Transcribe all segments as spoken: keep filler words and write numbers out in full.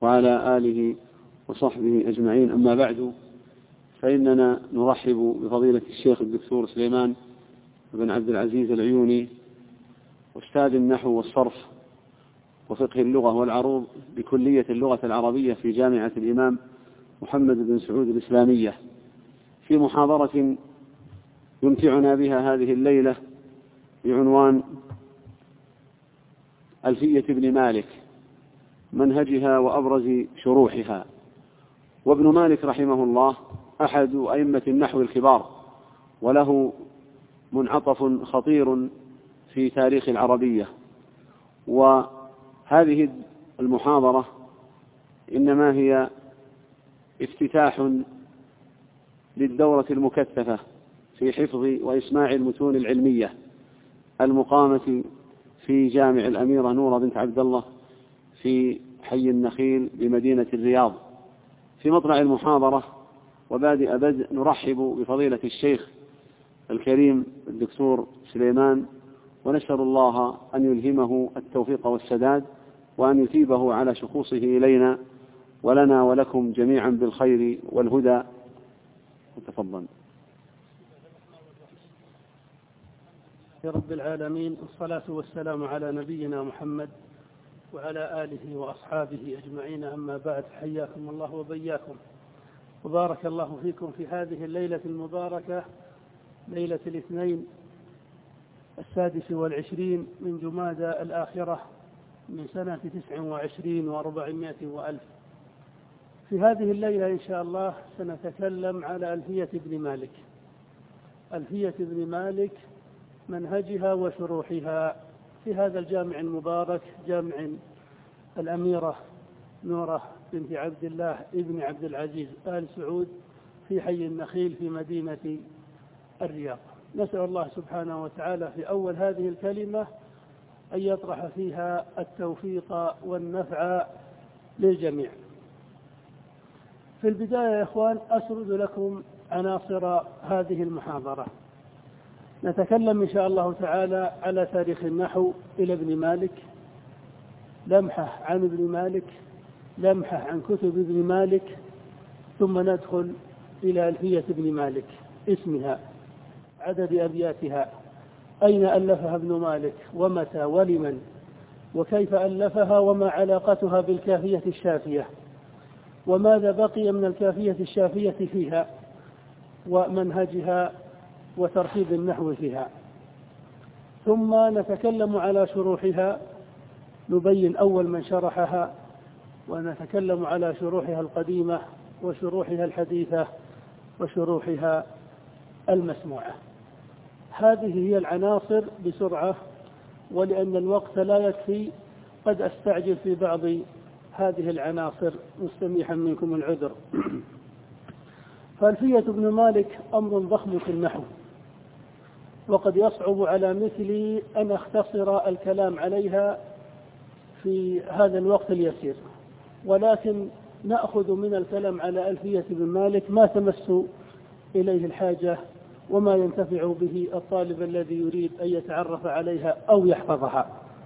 وعلى آله وصحبه أجمعين. أما بعد، فإننا نرحب بفضيلة الشيخ الدكتور سليمان بن عبد العزيز العيوني، أستاذ النحو والصرف وفقه اللغة والعروض بكلية اللغة العربية في جامعة الإمام محمد بن سعود الإسلامية، في محاضرة يمتعنا بها هذه الليلة بعنوان ألفية ابن مالك، منهجها وأبرز شروحها. وابن مالك رحمه الله أحد أئمة النحو الكبار، وله منعطف خطير في تاريخ العربية. وهذه المحاضرة إنما هي افتتاح للدورة المكثفة في حفظ وإسماع المتون العلمية المقامة في جامع الأميرة نورة بنت عبد الله في حي النخيل بمدينة الرياض. في مطلع المحاضرة وبادئ بدء نرحب بفضيلة الشيخ الكريم الدكتور سليمان، ونسأل الله أن يلهمه التوفيق والسداد، وأن يثيبه على شخوصه إلينا ولنا ولكم جميعا بالخير والهدى. تفضل. يا رب العالمين، والصلاة والسلام على نبينا محمد وعلى آله وأصحابه أجمعين. أما بعد، حياكم الله وبياكم، وبارك الله فيكم في هذه الليلة المباركة، ليلة الاثنين السادس والعشرين من جمادى الآخرة من سنة تسع وعشرين وأربعمائة وألف. في هذه الليلة إن شاء الله سنتكلم على ألفية ابن مالك. ألفية ابن مالك، منهجها وشروحها في هذا الجامع المبارك، جامع الأميرة نورة بنت عبد الله ابن عبد العزيز آل سعود في حي النخيل في مدينة الرياض. نسأل الله سبحانه وتعالى في أول هذه الكلمة أن يطرح فيها التوفيق والنفع للجميع. في البداية يا إخوان أسرد لكم عناصر هذه المحاضرة. نتكلم إن شاء الله تعالى على تاريخ النحو إلى ابن مالك، لمحة عن ابن مالك، لمحة عن كتب ابن مالك، ثم ندخل إلى ألفية ابن مالك، اسمها، عدد أبياتها، أين ألفها ابن مالك، ومتى ولمن، وكيف ألفها، وما علاقتها بالكافية الشافية، وماذا بقي من الكافية الشافية فيها، ومنهجها وترتيب النحو فيها. ثم نتكلم على شروحها، نبين أول من شرحها، ونتكلم على شروحها القديمة وشروحها الحديثة وشروحها المسموعة. هذه هي العناصر بسرعة، ولأن الوقت لا يكفي قد أستعجل في بعض هذه العناصر مستميحا منكم العذر. فألفية ابن مالك أمر ضخم في النحو، وقد يصعب على مثلي أن أختصر الكلام عليها في هذا الوقت اليسير، ولكن نأخذ من الكلام على ألفية ابن مالك ما تمس إليه الحاجة وما ينتفع به الطالب الذي يريد أن يتعرف عليها أو يحفظها.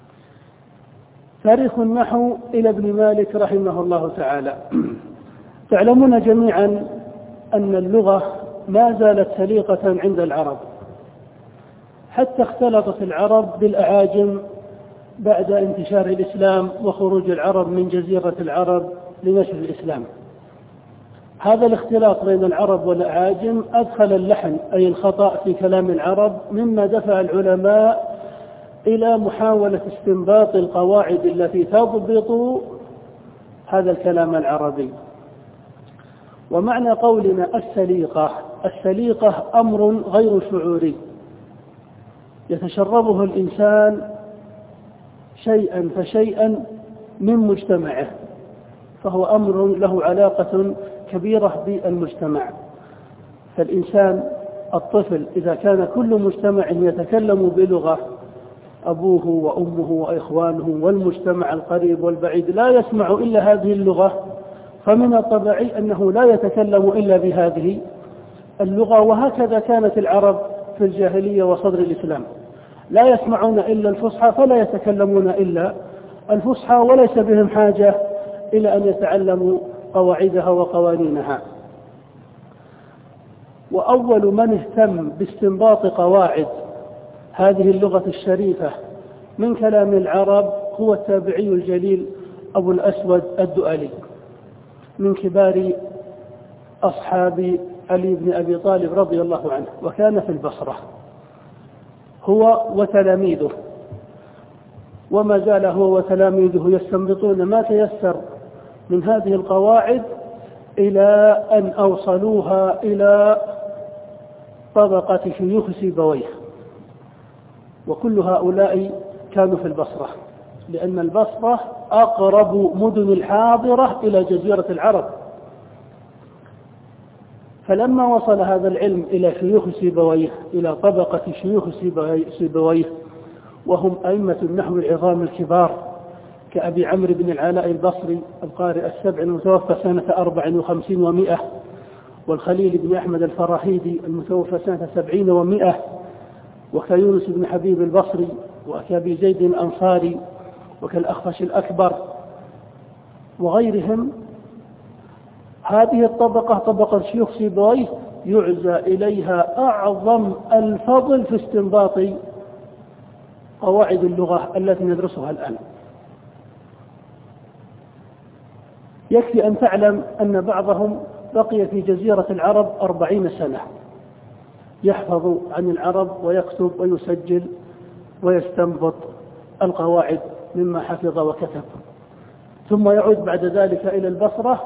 تاريخ النحو إلى ابن مالك رحمه الله تعالى. تعلمون جميعا أن اللغة ما زالت سليقة عند العرب، حتى اختلطت العرب بالأعاجم بعد انتشار الإسلام وخروج العرب من جزيرة العرب لنشر الإسلام. هذا الاختلاط بين العرب والأعاجم أدخل اللحن أي الخطأ في كلام العرب، مما دفع العلماء إلى محاولة استنباط القواعد التي تضبط هذا الكلام العربي. ومعنى قولنا السليقة، السليقة أمر غير شعوري يتشربه الإنسان شيئا فشيئا من مجتمعه، فهو أمر له علاقة كبيرة بالمجتمع. فالإنسان الطفل إذا كان كل مجتمع يتكلم بلغة، أبوه وأمه وإخوانه والمجتمع القريب والبعيد لا يسمع إلا هذه اللغة، فمن الطبيعي أنه لا يتكلم إلا بهذه اللغة. وهكذا كانت العرب في الجاهلية وصدر الإسلام، لا يسمعون إلا الفصحى فلا يتكلمون إلا الفصحى، وليس بهم حاجة إلى أن يتعلموا قواعدها وقوانينها. وأول من اهتم باستنباط قواعد هذه اللغة الشريفة من كلام العرب هو التابعي الجليل أبو الأسود الدؤلي، من كبار أصحاب علي بن أبي طالب رضي الله عنه، وكان في البصرة هو وتلاميذه، وما زال هو وتلاميذه يستنبطون ما تيسر من هذه القواعد إلى أن أوصلوها إلى طبقة شيوخ سيبويه. وكل هؤلاء كانوا في البصرة، لأن البصرة أقرب مدن الحاضرة إلى جزيرة العرب. فلما وصل هذا العلم إلى شيوخ سيبويه، إلى طبقة شيوخ سيبويه، وهم أئمة النحو العظام الكبار كأبي عمرو بن العلاء البصري القارئ السبع المتوفى سنة أربع وخمسين ومائة، والخليل بن أحمد الفراهيدي المتوفى سنة سبعين ومائة، وكيونس بن حبيب البصري، وكأبي زيد الأنصاري، وكالأخفش الأكبر وغيرهم. هذه الطبقة طبقة شيوخ سيبويه يعزى إليها أعظم الفضل في استنباط قواعد اللغة التي ندرسها الآن. يكفي أن تعلم أن بعضهم بقي في جزيرة العرب أربعين سنة يحفظ عن العرب ويكتب ويسجل ويستنبط القواعد مما حفظ وكتب، ثم يعود بعد ذلك إلى البصرة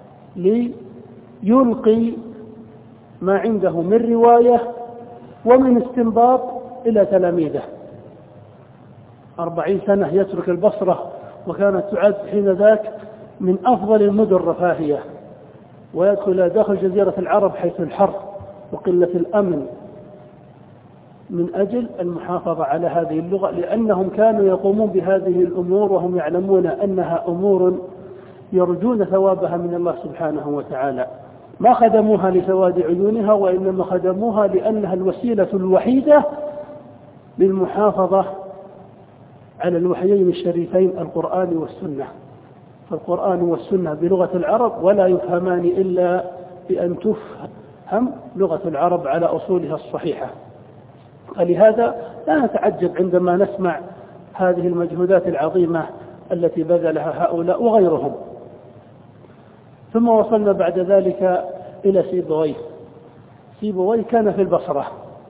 ليلقي ما عنده من رواية ومن استنباط إلى تلاميذه. أربعين سنة يترك البصرة، وكانت تعد حين ذاك من أفضل المدن رفاهية، ويدخل داخل جزيرة العرب حيث الحر وقلة الأمن، من أجل المحافظة على هذه اللغة، لأنهم كانوا يقومون بهذه الأمور وهم يعلمون أنها أمور يرجون ثوابها من الله سبحانه وتعالى. ما خدموها لسواد عيونها، وإنما خدموها لأنها الوسيلة الوحيدة للمحافظة على الوحيين الشريفين القرآن والسنة. فالقرآن والسنة بلغة العرب ولا يفهمان إلا بأن تفهم لغة العرب على أصولها الصحيحة. فلهذا لا نتعجب عندما نسمع هذه المجهودات العظيمة التي بذلها هؤلاء وغيرهم. ثم وصلنا بعد ذلك إلى سيبويه. سيبويه كان في البصرة،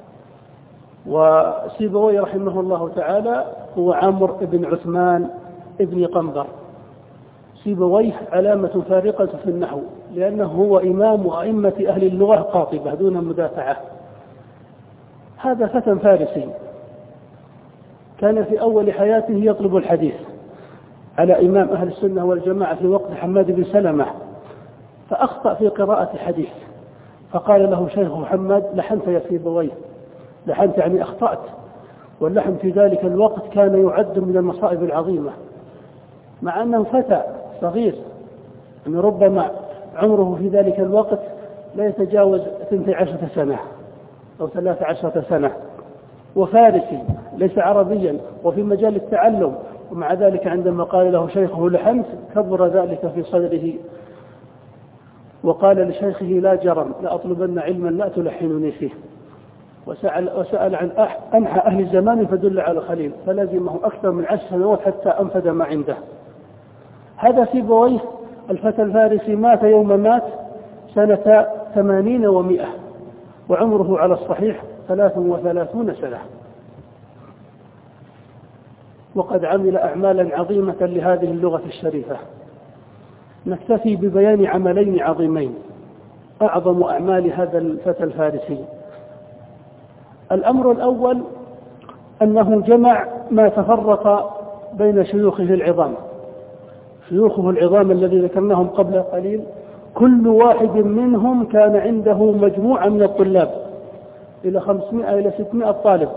وسيبويه رحمه الله تعالى هو عمرو بن عثمان بن قنبر. سيبويه علامة فارقة في النحو، لأنه هو إمام أئمة أهل اللغة قاطبة دون مدافعة. هذا فتى فارسي كان في أول حياته يطلب الحديث على إمام أهل السنة والجماعة في وقت حماد بن سلمة، فأخطأ في قراءة حديث، فقال له شيخ محمد: لحنت يا سيبويه، لحنت يعني أخطأت. واللحن في ذلك الوقت كان يعد من المصائب العظيمة، مع أنه فتى صغير، يعني ربما عمره في ذلك الوقت لا يتجاوز اثنتي عشرة سنة أو ثلاث عشرة سنة، وفارسي ليس عربيا وفي مجال التعلم، ومع ذلك عندما قال له شيخه لحنت كبر ذلك في صدره، وقال لشيخه: لا جرم، لأطلبن علما لا تلحنني فيه. وسأل, وسأل عن أنحى أهل الزمان فدل على خليل، فلزمه أكثر من عشر سنوات حتى أنفذ ما عنده. هذا سيبويه الفتى الفارسي مات يوم مات سنة ثمانين ومائة، وعمره على الصحيح ثلاث وثلاثون سنة، وقد عمل أعمالا عظيمة لهذه اللغة الشريفة. نكتفي ببيان عملين عظيمين أعظم أعمال هذا الفتى الفارسي. الأمر الأول أنه جمع ما تفرق بين شيوخه العظام. شيوخه العظام الذي ذكرناهم قبل قليل كل واحد منهم كان عنده مجموعة من الطلاب إلى خمسمائة إلى ستمائة طالب،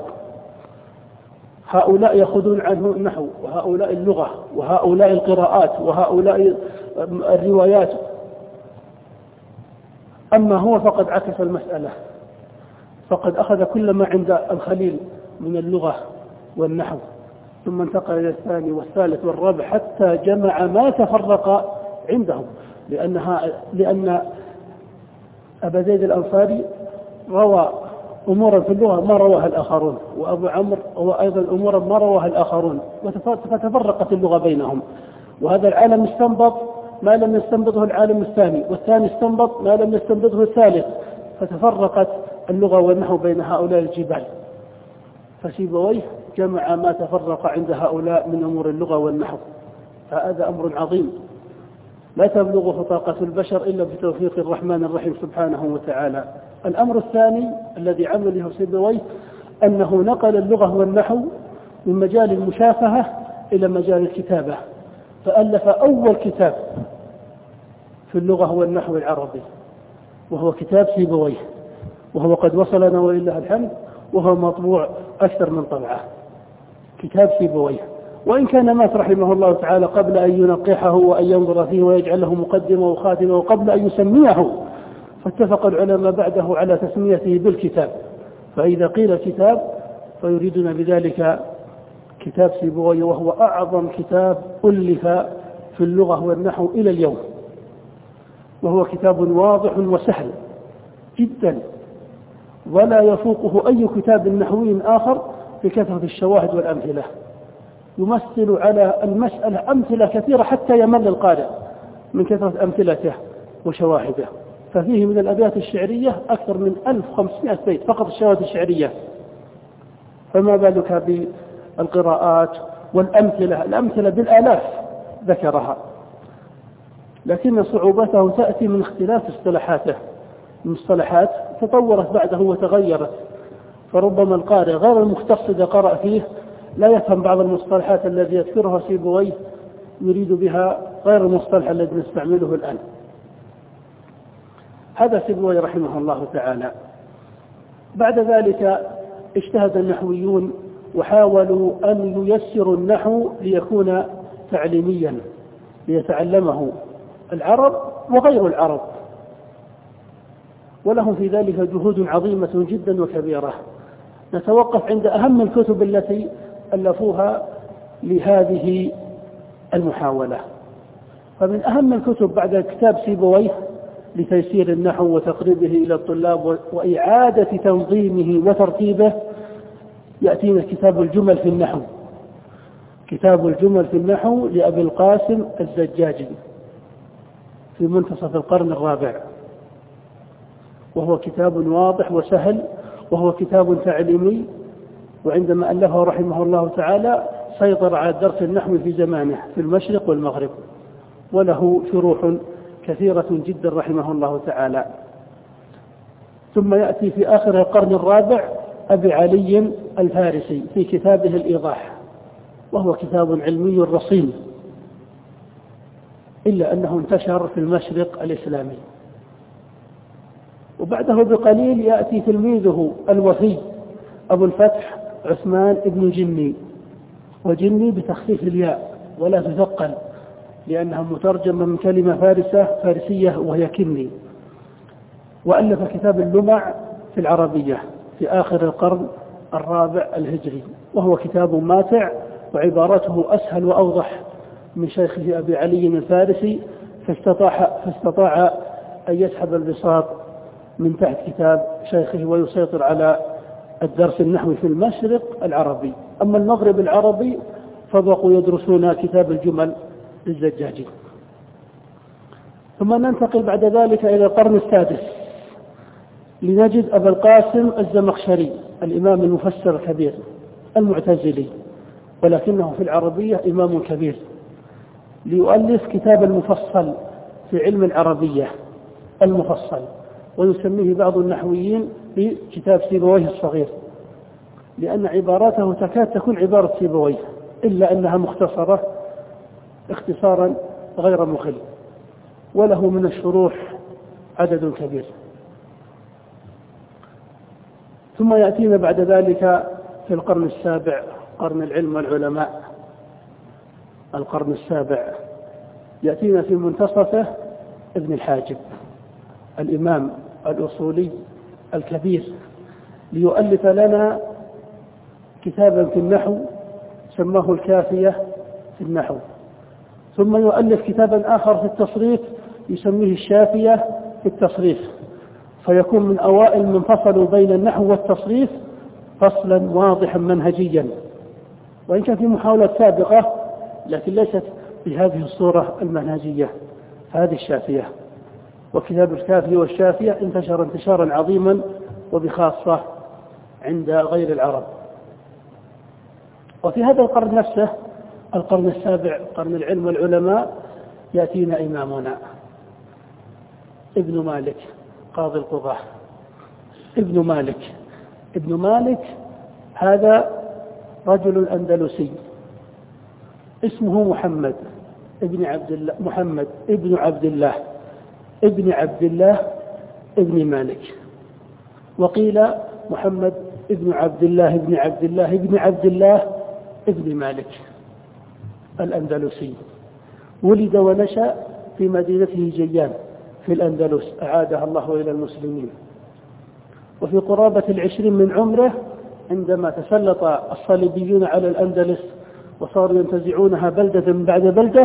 هؤلاء يأخذون عنه النحو، وهؤلاء اللغة، وهؤلاء القراءات، وهؤلاء الروايات. أما هو فقد عكس المسألة، فقد أخذ كل ما عند الخليل من اللغة والنحو، ثم انتقل إلى الثاني والثالث والرابع حتى جمع ما تفرق عندهم، لأنها لأن أبا زيد الأنصاري روى أمورا في اللغة ما رواها الآخرون، وأبو عمرو هو أيضا أمورا ما رواها الآخرون، فتفرقت اللغة بينهم. وهذا العالم استنبط ما لم يستنبطه العالم الثاني، والثاني استنبط ما لم يستنبطه الثالث، فتفرقت اللغة والنحو بين هؤلاء الجبال. فسيبويه جمع ما تفرق عند هؤلاء من أمور اللغة والنحو، فهذا أمر عظيم لا تبلغه طاقة البشر إلا بتوفيق الرحمن الرحيم سبحانه وتعالى. الأمر الثاني الذي عمله سيبويه أنه نقل اللغة والنحو من مجال المشافهة إلى مجال الكتابة، فألف أول كتاب في اللغة والنحو العربي وهو كتاب سيبويه، وهو قد وصلنا ولله الحمد، وهو مطبوع أكثر من طبعة، كتاب سيبويه. وإن كان مات رحمه الله تعالى قبل أن ينقحه وأن ينظر فيه ويجعله مقدمة وخاتمة وقبل أن يسميه، فاتفق العلماء بعده على تسميته بالكتاب. فإذا قيل كتاب فيريدون بذلك كتاب سيبويه، وهو أعظم كتاب ألف في اللغة والنحو إلى اليوم، وهو كتاب واضح وسهل جدا، ولا يفوقه أي كتاب نحوي آخر بكثرة الشواهد والأمثلة. يمثل على المسألة أمثلة كثيرة حتى يمل القارئ من كثرة أمثلته وشواهده. ففيه من الأبيات الشعرية أكثر من ألف وخمسمائة بيت فقط الشواهد الشعرية، فما بالك بالقراءات والأمثلة، الأمثلة بالآلاف ذكرها. لكن صعوبته تأتي من اختلاف اصطلاحاته، المصطلحات تطورت بعده وتغيرت، فربما القارئ غير المختص إذا قرأ فيه لا يفهم بعض المصطلحات التي يذكرها سيبويه يريد بها غير المصطلح الذي نستعمله الآن. هذا سيبويه رحمه الله تعالى. بعد ذلك اجتهد النحويون وحاولوا أن ييسروا النحو ليكون تعليميا ليتعلمه العرب وغير العرب، ولهم في ذلك جهود عظيمة جدا وكبيرة. نتوقف عند أهم الكتب التي ألفوها لهذه المحاولة. فمن أهم الكتب بعد كتاب سيبويه لتيسير النحو وتقريبه إلى الطلاب وإعادة تنظيمه وترتيبه يأتينا كتاب الجمل في النحو، كتاب الجمل في النحو لأبي القاسم الزجاجي في منتصف القرن الرابع، وهو كتاب واضح وسهل، وهو كتاب تعليمي. وعندما ألفه رحمه الله تعالى سيطر على الدرس النحوي في زمانه في المشرق والمغرب، وله شروح كثيرة جدا رحمه الله تعالى. ثم يأتي في آخر القرن الرابع أبي علي الفارسي في كتابه الإيضاح، وهو كتاب علمي رصين، إلا أنه انتشر في المشرق الإسلامي. وبعده بقليل يأتي تلميذه الوفي أبو الفتح عثمان بن جني، وجني بتخفيف الياء ولا تثقل لأنها مترجمة من كلمة فارسة فارسية وهي كني. وألف كتاب اللمع في العربية في آخر القرن الرابع الهجري، وهو كتاب ماتع وعبارته أسهل وأوضح من شيخه أبي علي الفارسي، فاستطاع, فاستطاع أن يسحب البساط من تحت كتاب شيخه ويسيطر على الدرس النحوي في المشرق العربي. أما المغرب العربي فبقوا يدرسون كتاب الجمل للزجاجي. ثم ننتقل بعد ذلك إلى القرن السادس لنجد أبا القاسم الزمخشري الإمام المفسر الكبير المعتزلي، ولكنه في العربية إمام كبير، ليؤلف كتاب المفصل في علم العربية المفصل، ويسميه بعض النحويين بكتاب سيبويه الصغير، لأن عباراته تكاد تكون عبارة سيبويه إلا أنها مختصرة اختصارا غير مخل، وله من الشروح عدد كبير. ثم يأتينا بعد ذلك في القرن السابع قرن العلم والعلماء. القرن السابع يأتينا في منتصفه ابن الحاجب الإمام الأصولي الكبير، ليؤلف لنا كتابا في النحو سماه الكافية في النحو، ثم يؤلف كتابا آخر في التصريف يسميه الشافية في التصريف، فيكون من أوائل من فصلوا بين النحو والتصريف فصلا واضحا منهجيا، وإن كان في محاولة سابقة لكن ليست بهذه الصورة المنهجية. هذه الشافية، وكتاب الكافية والشافية انتشر انتشارا عظيما وبخاصة عند غير العرب. وفي هذا القرن نفسه، القرن السابع، قرن العلم والعلماء، يأتينا إمامنا ابن مالك قاضي القضاة. ابن مالك ابن مالك هذا رجل أندلسي اسمه محمد ابن عبد الله محمد ابن عبد الله ابن عبد الله ابن مالك، وقيل محمد ابن عبد الله ابن عبد الله ابن عبد الله ابن مالك الأندلسي. ولد ونشأ في مدينته جيان في الأندلس، أعادها الله إلى المسلمين. وفي قرابة العشرين من عمره عندما تسلط الصليبيون على الأندلس وصاروا ينتزعونها بلدة بعد بلدة،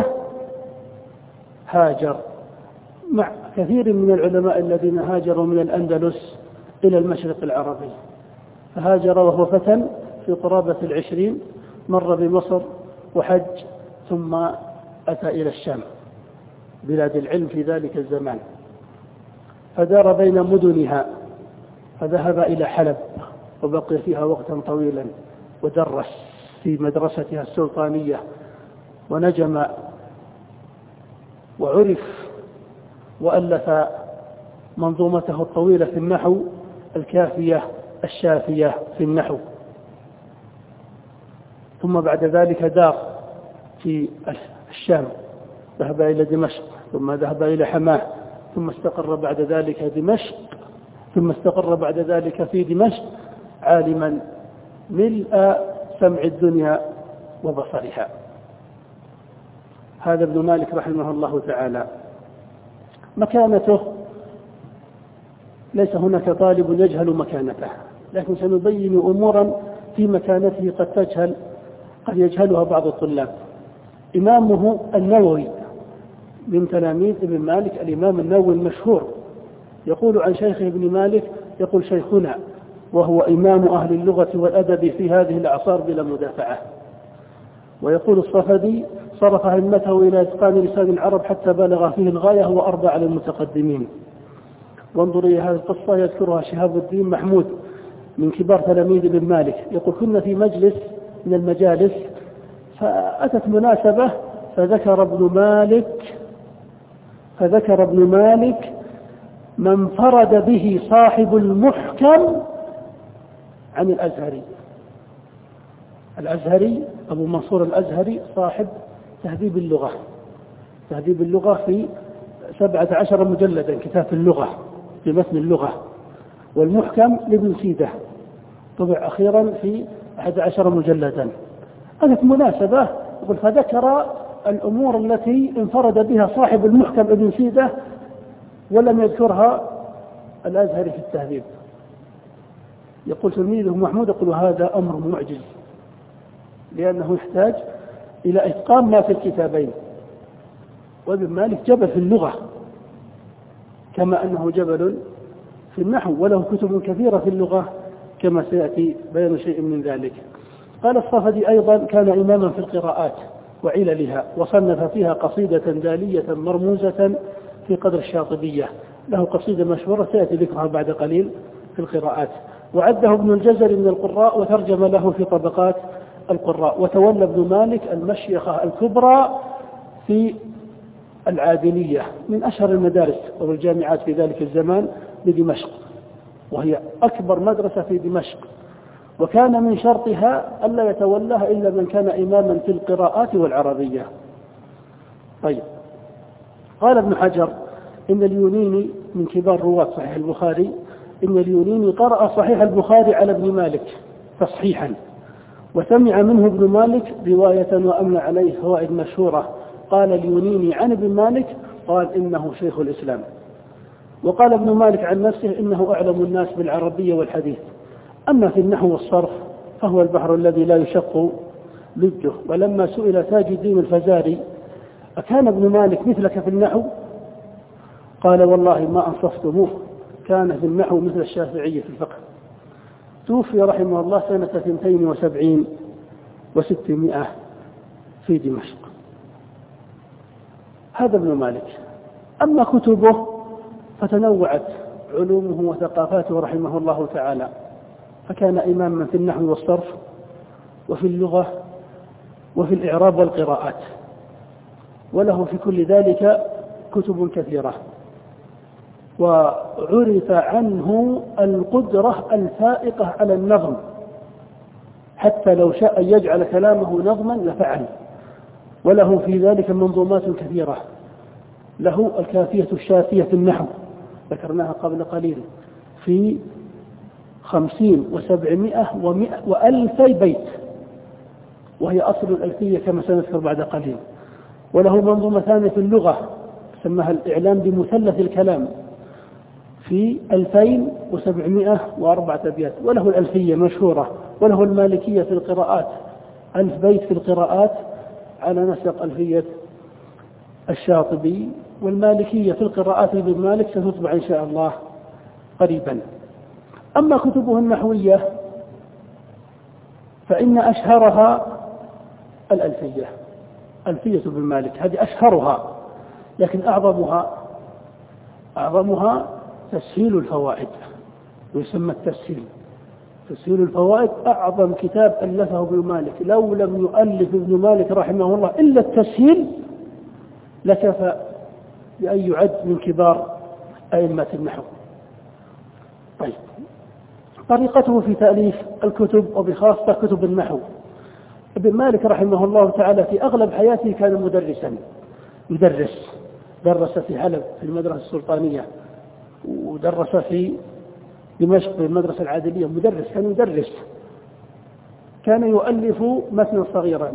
هاجر مع كثير من العلماء الذين هاجروا من الأندلس إلى المشرق العربي. فهاجر وهو فتى في قرابة العشرين، مر بمصر وحج، ثم أتى إلى الشام بلاد العلم في ذلك الزمان، فدار بين مدنها، فذهب إلى حلب وبقي فيها وقتا طويلا، ودرس في مدرستها السلطانية، ونجم وعرف، وألف منظومته الطويلة في النحو، الكافية الشافية في النحو. ثم بعد ذلك دار في الشام، ذهب إلى دمشق، ثم ذهب إلى حماه، ثم استقر بعد ذلك دمشق ثم استقر بعد ذلك في دمشق عالما ملء سمع الدنيا وبصرها. هذا ابن مالك رحمه الله تعالى. مكانته، ليس هناك طالب يجهل مكانته، لكن سنبين أمورا في مكانته قد تجهل قد يجهلها بعض الطلاب. إمامه النووي من تلاميذ ابن مالك، الإمام النووي المشهور، يقول عن شيخ ابن مالك، يقول شيخنا، وهو إمام أهل اللغة والأدب في هذه الأعصار بلا مدافعة. ويقول الصفدي صرف همته إلى إتقان لسان العرب حتى بلغ فيه الغاية وأربع على المتقدمين. وانظر إلى هذه القصة يذكرها شهاب الدين محمود من كبار تلاميذ ابن مالك، يقول كنا في مجلس من المجالس، فأتت مناسبة فذكر ابن مالك فذكر ابن مالك ما انفرد به صاحب المحكم عن الأزهري. الأزهري أبو منصور الأزهري صاحب تهذيب اللغة تهذيب اللغة في سبعة عشر مجلدا، كتاب اللغة في متن اللغة. والمحكم لابن سيدة طبع أخيرا في أحد عشر مجلدا. أتت مناسبة، فذكر الأمور التي انفرد بها صاحب المحكم ابن سيدة ولم يذكرها الأزهري في التهذيب. يقول تلميذه محمود، يقول هذا أمر معجز، لأنه يحتاج إلى إتقان ما في الكتابين. وابن مالك جبل في اللغة كما أنه جبل في النحو، وله كتب كثيرة في اللغة كما سيأتي بيان شيء من ذلك. قال الصفدي أيضا كان إماما في القراءات وعللها، وصنف فيها قصيدة دالية مرموزة في قدر الشاطبية، له قصيدة مشهورة سيأتي ذكرها بعد قليل في القراءات. وعده ابن الجزري من القراء وترجم له في طبقات القراء. وتولى ابن مالك المشيخة الكبرى في العادلية من أشهر المدارس والجامعات في ذلك الزمان بدمشق، وهي أكبر مدرسة في دمشق، وكان من شرطها ألا يتولاها إلا من كان إماما في القراءات والعربية. طيب، قال ابن حجر إن اليونيني من كبار رواة صحيح البخاري، إن اليونيني قرأ صحيح البخاري على ابن مالك تصحيحا، وسمع منه ابن مالك رواية وأملى عليه فوائد مشهورة. قال اليونيني عن ابن مالك قال إنه شيخ الإسلام. وقال ابن مالك عن نفسه إنه أعلم الناس بالعربية والحديث، أما في النحو والصرف فهو البحر الذي لا يشق لجه. ولما سئل تاج الدين الفزاري أكان ابن مالك مثلك في النحو؟ قال والله ما أنصفتموه، كان في النحو مثل الشافعية في الفقه. توفي رحمه الله سنة اثنتين وسبعين وستمائة في دمشق. هذا ابن مالك. أما كتبه فتنوعت علومه وثقافاته رحمه الله تعالى، فكان إماما في النحو والصرف وفي اللغة وفي الإعراب والقراءات، وله في كل ذلك كتب كثيرة. وعرف عنه القدرة الفائقة على النظم، حتى لو شاء أن يجعل كلامه نظما لفعل، وله في ذلك منظومات كثيرة. له الكافية الشافية في النحو ذكرناها قبل قليل في خمسين وسبعمائة ومئة وألفي بيت، وهي أصل الألفية كما سنذكر بعد قليل. وله منظومة ثانية في اللغة سماها الإعلام بمثلث الكلام في ألفين وسبعمائة وأربعة أبيات. وله الألفية مشهورة. وله المالكية في القراءات، ألف بيت في القراءات على نسق ألفية الشاطبي. والمالكية في القراءات ابن مالك ستطبع إن شاء الله قريبا. أما كتبه النحوية فإن أشهرها الألفية، ألفية ابن مالك هذه أشهرها، لكن أعظمها أعظمها تسهيل الفوائد، ويسمى التسهيل. تسهيل الفوائد أعظم كتاب ألفه ابن مالك. لو لم يؤلف ابن مالك رحمه الله إلا التسهيل لكفى بأن يعد من كبار أئمة النحو. طيب، طريقته في تأليف الكتب وبخاصة كتب النحو. ابن مالك رحمه الله تعالى في أغلب حياته كان مدرسا، يدرس، درس في حلب في المدرسة السلطانية، ودرس في دمشق في المدرسة العادلية، مدرس، كان يدرس. كان يؤلف متنا صغيرا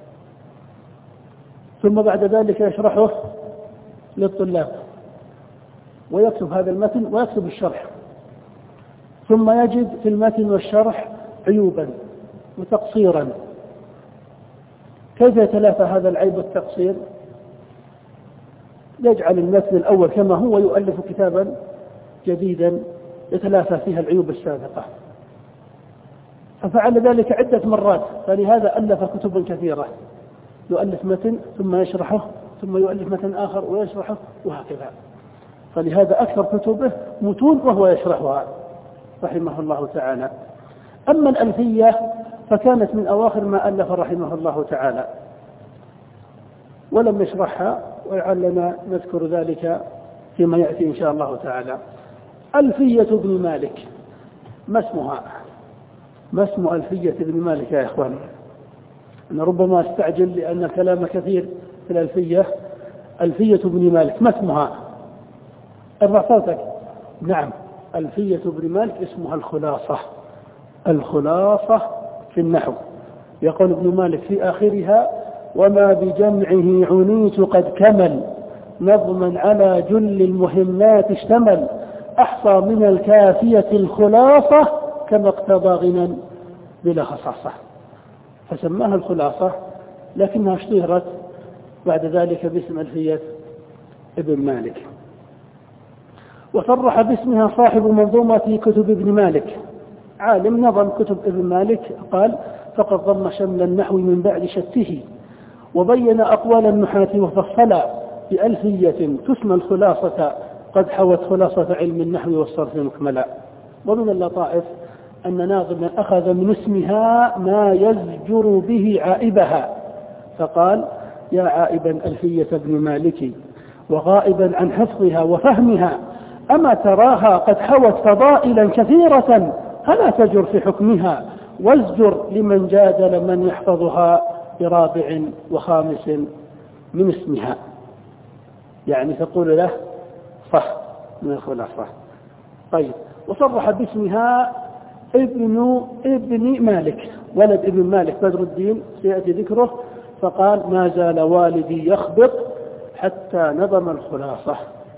ثم بعد ذلك يشرحه للطلاب، ويكتب هذا المتن ويكتب الشرح، ثم يجد في المتن والشرح عيوبا وتقصيرا. كيف يتلافى هذا العيب والتقصير؟ يجعل المتن الأول كما هو، يؤلف كتابا جديدا يتلافى فيها العيوب السابقة. ففعل ذلك عدة مرات، فلهذا ألف كتبا كثيرة، يؤلف متن ثم يشرحه ثم يؤلف متن آخر ويشرحه وهكذا. فلهذا أكثر كتبه متون وهو يشرحها رحمه الله تعالى. أما الألفية فكانت من أواخر ما ألف رحمه الله تعالى، ولم يشرحها، ولعلنا نذكر ذلك فيما يأتي إن شاء الله تعالى. ألفية ابن مالك، ما اسمها؟ ما اسم ألفية ابن مالك يا إخواني؟ أنا ربما استعجل لأن الكلام كثير في الألفية. ألفية ابن مالك ما اسمها؟ ارفع صوتك. نعم، ألفية ابن مالك اسمها الخلاصة. الخلاصة في النحو. يقول ابن مالك في آخرها: وما بجمعه عنيت قد كمل، نظما على جل المهمات اشتمل، أحصى من الكافية الخلاصة، كما اقتضى غنى بلا خصاصة. فسماها الخلاصة، لكنها اشتهرت بعد ذلك باسم ألفية ابن مالك. وصرح باسمها صاحب منظومة كتب ابن مالك، عالم نظم كتب ابن مالك، قال: فقد ضم شمل النحو من بعد شته، وبين أقوال النحاة وفصلا بألفية تسمى الخلاصة، قد حوت خلاصة علم النحو والصرف مكملا. ومن اللطائف أن ناظما أخذ من اسمها ما يزجر به عائبها، فقال: يا عائبا ألفية ابن مالك، وغائبا عن حفظها وفهمها، أما تراها قد حوت فضائلا كثيرة، فلا تجر في حكمها، وازجر لمن جادل من يحفظها برابع وخامس من اسمها. يعني تقول له صح من الخلاصة. طيب، وصرح باسمها ابن ابن مالك، ولد ابن مالك بدر الدين سيأتي ذكره، فقال: ما زال والدي يخبط حتى نظم الخلاصة.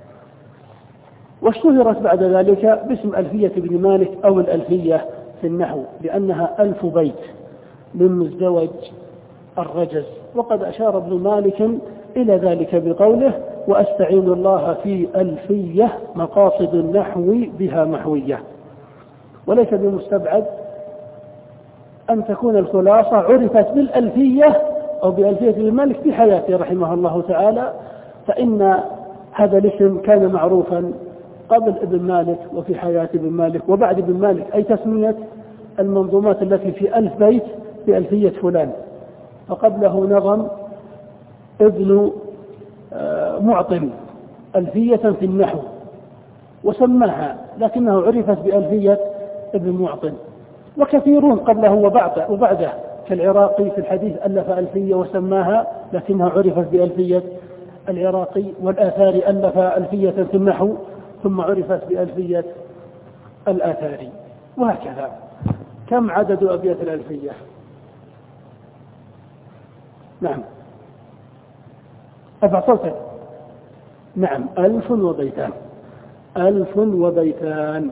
واشتهرت بعد ذلك باسم ألفية ابن مالك أو الألفية في النحو، لأنها ألف بيت من مزدوج الرجز. وقد أشار ابن مالك إلى ذلك بقوله وأستعين الله في ألفية مقاصد النحو بها محوية. وليس بمستبعد أن تكون الخلاصة عرفت بالألفية أو بألفية ابن مالك في حياته رحمه الله تعالى، فإن هذا الاسم كان معروفا قبل ابن مالك وفي حياة ابن مالك وبعد ابن مالك، أي تسمية المنظومات التي في ألف بيت بألفية فلان. فقبله نظم ابن معطم ألفية في النحو وسماها، لكنه عرفت بألفية ابن معطم. وكثيرون قبله وبعده كالعراقي في الحديث ألف ألفية وسماها لكنها عرفت بألفية العراقي، والآثاري ألف ألفية في النحو ثم عرفت بألفية الآثاري، وهكذا. كم عدد أبيات الألفية؟ نعم أرفع صوتك. نعم ألف وبيتان. ألف وبيتان.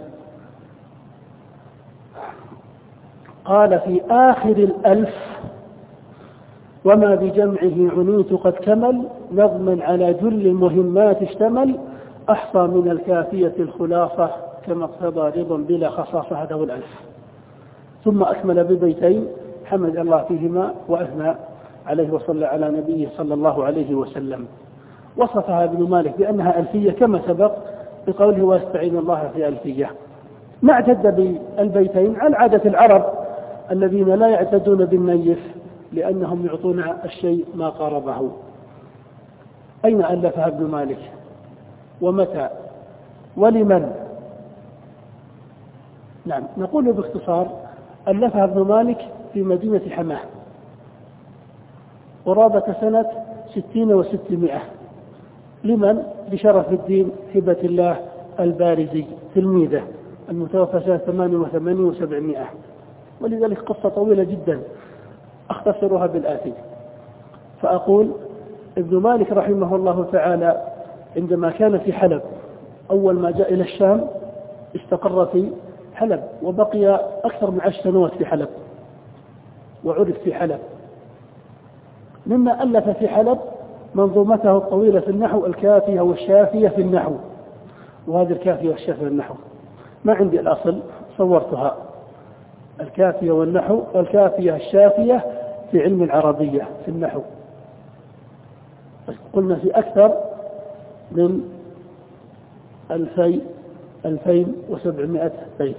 قال في آخر الألف وما بجمعه عنيت قد كمل نظما على جل المهمات اشتمل أحصى من الكافية الخلاصة كما اقتضى رضا بلا خصاصة. هذا هو الألف. ثم أكمل ببيتين حمد الله فيهما وأثنى عليه وصلى على نبيه صلى الله عليه وسلم. وصفها ابن مالك بأنها ألفية كما سبق بقوله واستعين الله في ألفية. ما اعتد بالبيتين عن عادة العرب الذين لا يعتدون بالنيف لأنهم يعطون الشيء ما قاربه. أين ألفها ابن مالك ومتى ولمن؟ نعم نقول باختصار ألفها ابن مالك في مدينة حماه قرابة سنة ستين وستمائة. لمن؟ لشرف الدين هبة الله البارزي تلميذه المتوفى سنة ثمانية وثمانين وسبعمائة. ولذلك قصة طويلة جدا أختصرها بالآتي. فأقول ابن مالك رحمه الله تعالى عندما كان في حلب أول ما جاء إلى الشام استقر في حلب وبقي أكثر من عشر سنوات في حلب وعرف في حلب. مما ألف في حلب منظومته الطويلة في النحو الكافية والشافية في النحو. وهذه الكافية والشافية في النحو ما عندي الأصل صورتها. الكافية والنحو الكافية الشافية في علم العربية في النحو. قلنا في أكثر من ألفي ألفين وسبعمائة بيت.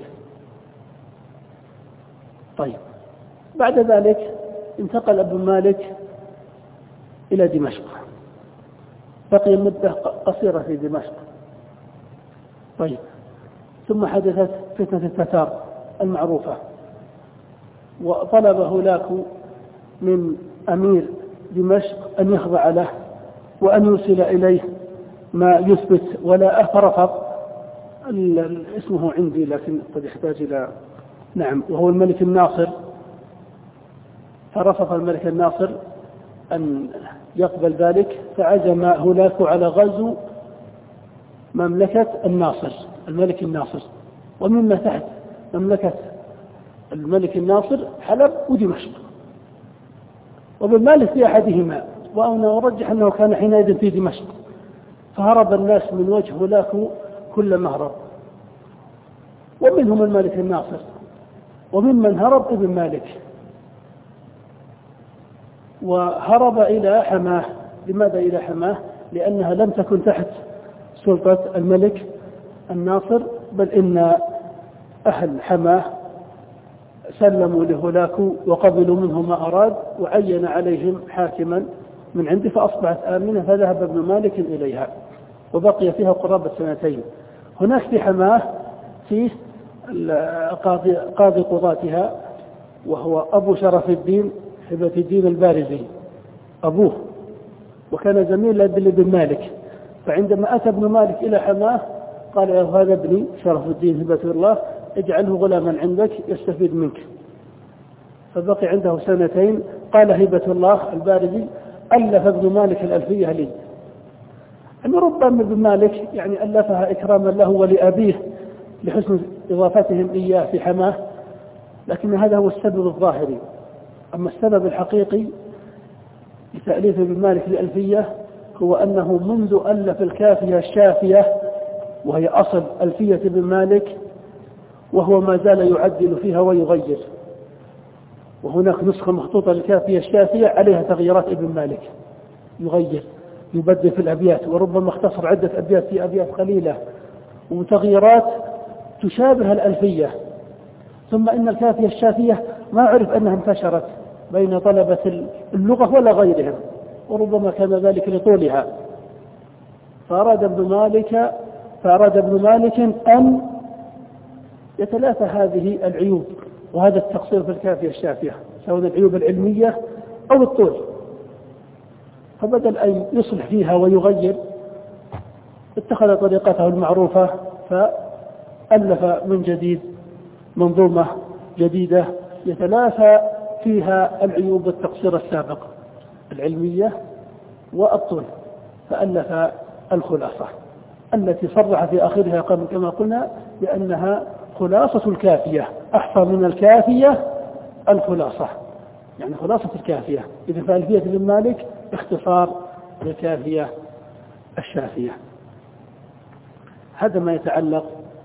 طيب بعد ذلك انتقل ابن مالك إلى دمشق، بقي مدة قصيرة في دمشق. طيب ثم حدثت فتنة التتار المعروفة، وطلب هولاك من أمير دمشق أن يخضع له وأن يرسل إليه ما يثبت ولا فرفض. اسمه عندي لكن قد يحتاج إلى نعم وهو الملك الناصر. فرفض الملك الناصر أن يقبل ذلك، فعزم هولاك على غزو مملكة الناصر الملك الناصر، ومما تحت مملكة الملك الناصر حلب ودمشق، وابن مالك في أحدهما، وأنا أرجح أنه كان حينئذ في دمشق. فهرب الناس من وجه هولاك كل مهرب، ومنهم الملك الناصر، وممن هرب ابن مالك وهرب إلى حماه. لماذا إلى حماه؟ لأنها لم تكن تحت سلطة الملك الناصر، بل إن أهل حماه سلموا لهولاك وقبلوا منه ما أراد وعين عليهم حاكما من عنده، فأصبحت آمنة. فذهب ابن مالك إليها وبقي فيها قرابة سنتين. هناك في حماه فيه قاضي, قاضي قضاتها وهو أبو شرف الدين هبة الدين البارزي أبوه، وكان زميلا لابن مالك. فعندما أتى ابن مالك إلى حماه قال له هذا ابني شرف الدين هبة الله اجعله غلاما عندك يستفيد منك. فبقي عنده سنتين. قال هبة الله البارزي ألف ابن مالك الألفية لي. أن ربما ابن مالك يعني ألفها إكراما له ولأبيه لحسن إضافتهم إياه في حماه، لكن هذا هو السبب الظاهري. أما السبب الحقيقي لتأليف ابن مالك الألفية هو أنه منذ ألف الكافية الشافية وهي أصل ألفية ابن مالك وهو ما زال يعدل فيها ويغير، وهناك نسخة مخطوطة للكافية الشافية عليها تغييرات ابن مالك، يغير يبدل في الأبيات، وربما اختصر عدة أبيات في أبيات قليلة وتغييرات تشابه الألفية. ثم إن الكافية الشافية ما عرف أنها انتشرت بين طلبة اللغة ولا غيرهم، وربما كان ذلك لطولها، فأراد ابن مالك فأراد ابن مالك أن يتلافى هذه العيوب وهذا التقصير في الكافية الشافية، سواء العيوب العلمية أو الطول، فبدل أن يصلح فيها ويغير اتخذ طريقته المعروفة فألف من جديد منظومة جديدة يتلافى فيها العيوب والتقصير السابق العلمية والطول، فألف الخلاصة التي صرح في آخرها كما قلنا بأنها خلاصة الكافية، أحصى من الكافية الخلاصة، يعني خلاصة الكافية. إذا فألفية ابن مالك اختصار للكافية الشافية. هذا ما يتعلق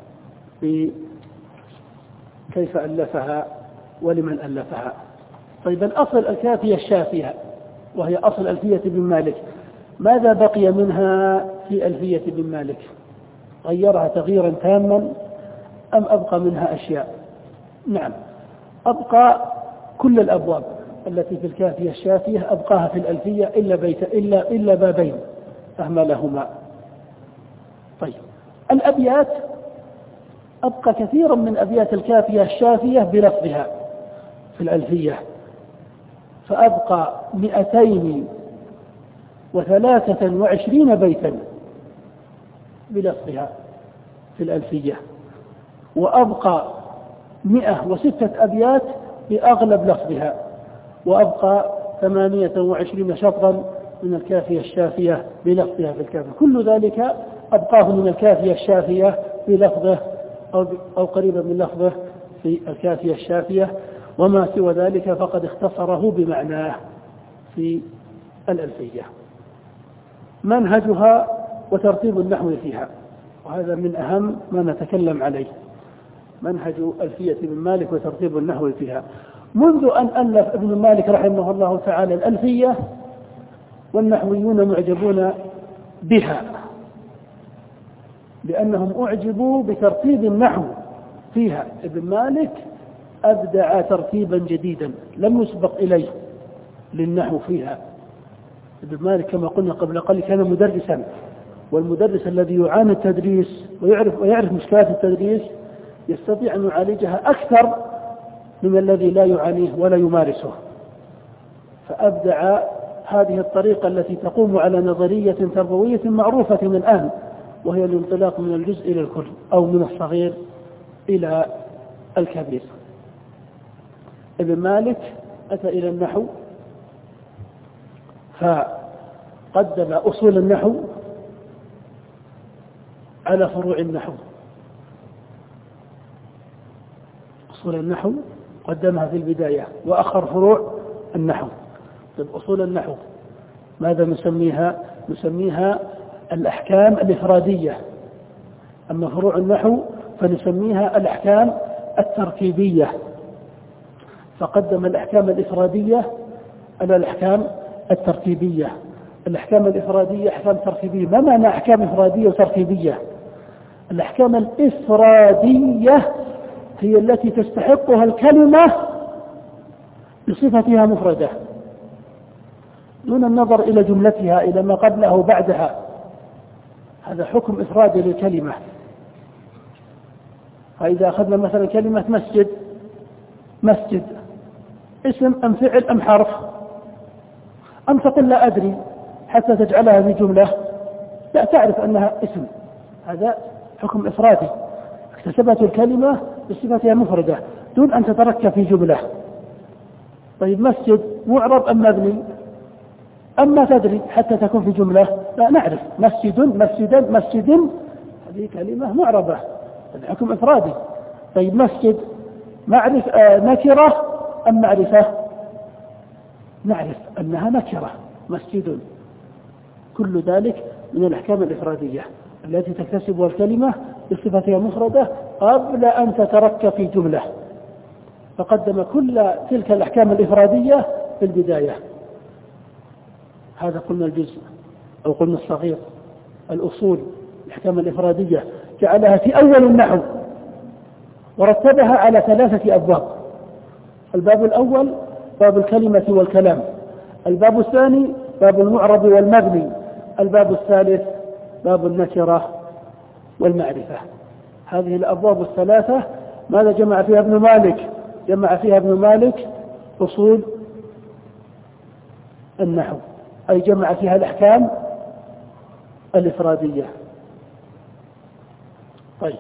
بكيف ألفها ولمن ألفها. طيب الأصل الكافية الشافية وهي أصل ألفية ابن مالك، ماذا بقي منها في ألفية ابن مالك؟ غيرها تغييرا تاما أم أبقى منها أشياء؟ نعم، أبقى كل الأبواب التي في الكافية الشافية أبقاها في الألفية إلا بيت إلا إلا بابين أهملهما. طيب الأبيات أبقى كثيرا من أبيات الكافية الشافية بلفظها في الألفية، فأبقى مئتين وثلاثة وعشرين بيتا بلفظها في الألفية، وأبقى مئة وستة أبيات بأغلب لفظها، وأبقى ثمانية وعشرين شطرا من الكافية الشافية بلفظها في الكافية. كل ذلك أبقاه من الكافية الشافية بلفظه أو, أو قريبا من لفظه في الكافية الشافية، وما سوى ذلك فقد اختصره بمعناه في الألفية. منهجها وترتيب النحو فيها، وهذا من أهم ما نتكلم عليه، منهج ألفية ابن مالك وترتيب النحو فيها. منذ أن ألف ابن مالك رحمه الله تعالى الألفية والنحويون معجبون بها، لأنهم أعجبوا بترتيب النحو فيها. ابن مالك أبدع ترتيبا جديدا لم يسبق إليه للنحو فيها. ابن مالك كما قلنا قبل قليل كان مدرسا، والمدرس الذي يعاني التدريس ويعرف, ويعرف مشكلات التدريس يستطيع أن يعالجها أكثر من الذي لا يعانيه ولا يمارسه. فأبدع هذه الطريقة التي تقوم على نظرية تربوية معروفة من الآن، وهي الانطلاق من الجزء إلى الكل أو من الصغير إلى الكبير. ابن مالك أتى إلى النحو فقدم أصول النحو على فروع النحو. أصول النحو قدمها في البداية وأخر فروع النحو. طيب أصول النحو ماذا نسميها؟ نسميها الأحكام الإفرادية، أما فروع النحو فنسميها الأحكام التركيبية. فقدم الأحكام الإفرادية على الأحكام التركيبية. الأحكام الإفرادية أحكام تركيبية. ما معنى أحكام إفرادية وتركيبية؟ الأحكام الإفرادية هي التي تستحقها الكلمة بصفتها مفردة دون النظر إلى جملتها إلى ما قبلها وبعدها. هذا حكم إفرادي للكلمة. فإذا أخذنا مثلا كلمة مسجد، مسجد اسم أم فعل أم حرف؟ أم تقول لا أدري حتى تجعلها في جملة؟ لا، تعرف أنها اسم. هذا حكم إفرادي، اكتسبت الكلمة بصفتها مفردة دون أن تتركب في جملة. طيب مسجد معرب أم مبني؟ أما تدري حتى تكون في جملة؟ لا، نعرف مسجد مسجدا مسجد، هذه كلمة معربة، هذا حكم إفرادي. طيب مسجد معرف آه نكرة أم معرفة؟ نعرف أنها نكرة مسجد. كل ذلك من الأحكام الإفرادية التي تكتسبها الكلمة بصفتها مفردة قبل أن تتركب في جملة، فقدم كل تلك الأحكام الإفرادية في البداية. هذا قلنا الجزء أو قلنا الصغير. الأصول الأحكام الإفرادية جعلها في أول النحو ورتبها على ثلاثة أبواب. الباب الأول باب الكلمة والكلام، الباب الثاني باب المعرب والمبني، الباب الثالث باب النكرة والمعرفة. هذه الأبواب الثلاثة ماذا جمع فيها ابن مالك؟ جمع فيها ابن مالك أصول النحو، أي جمع فيها الأحكام الإفرادية. طيب،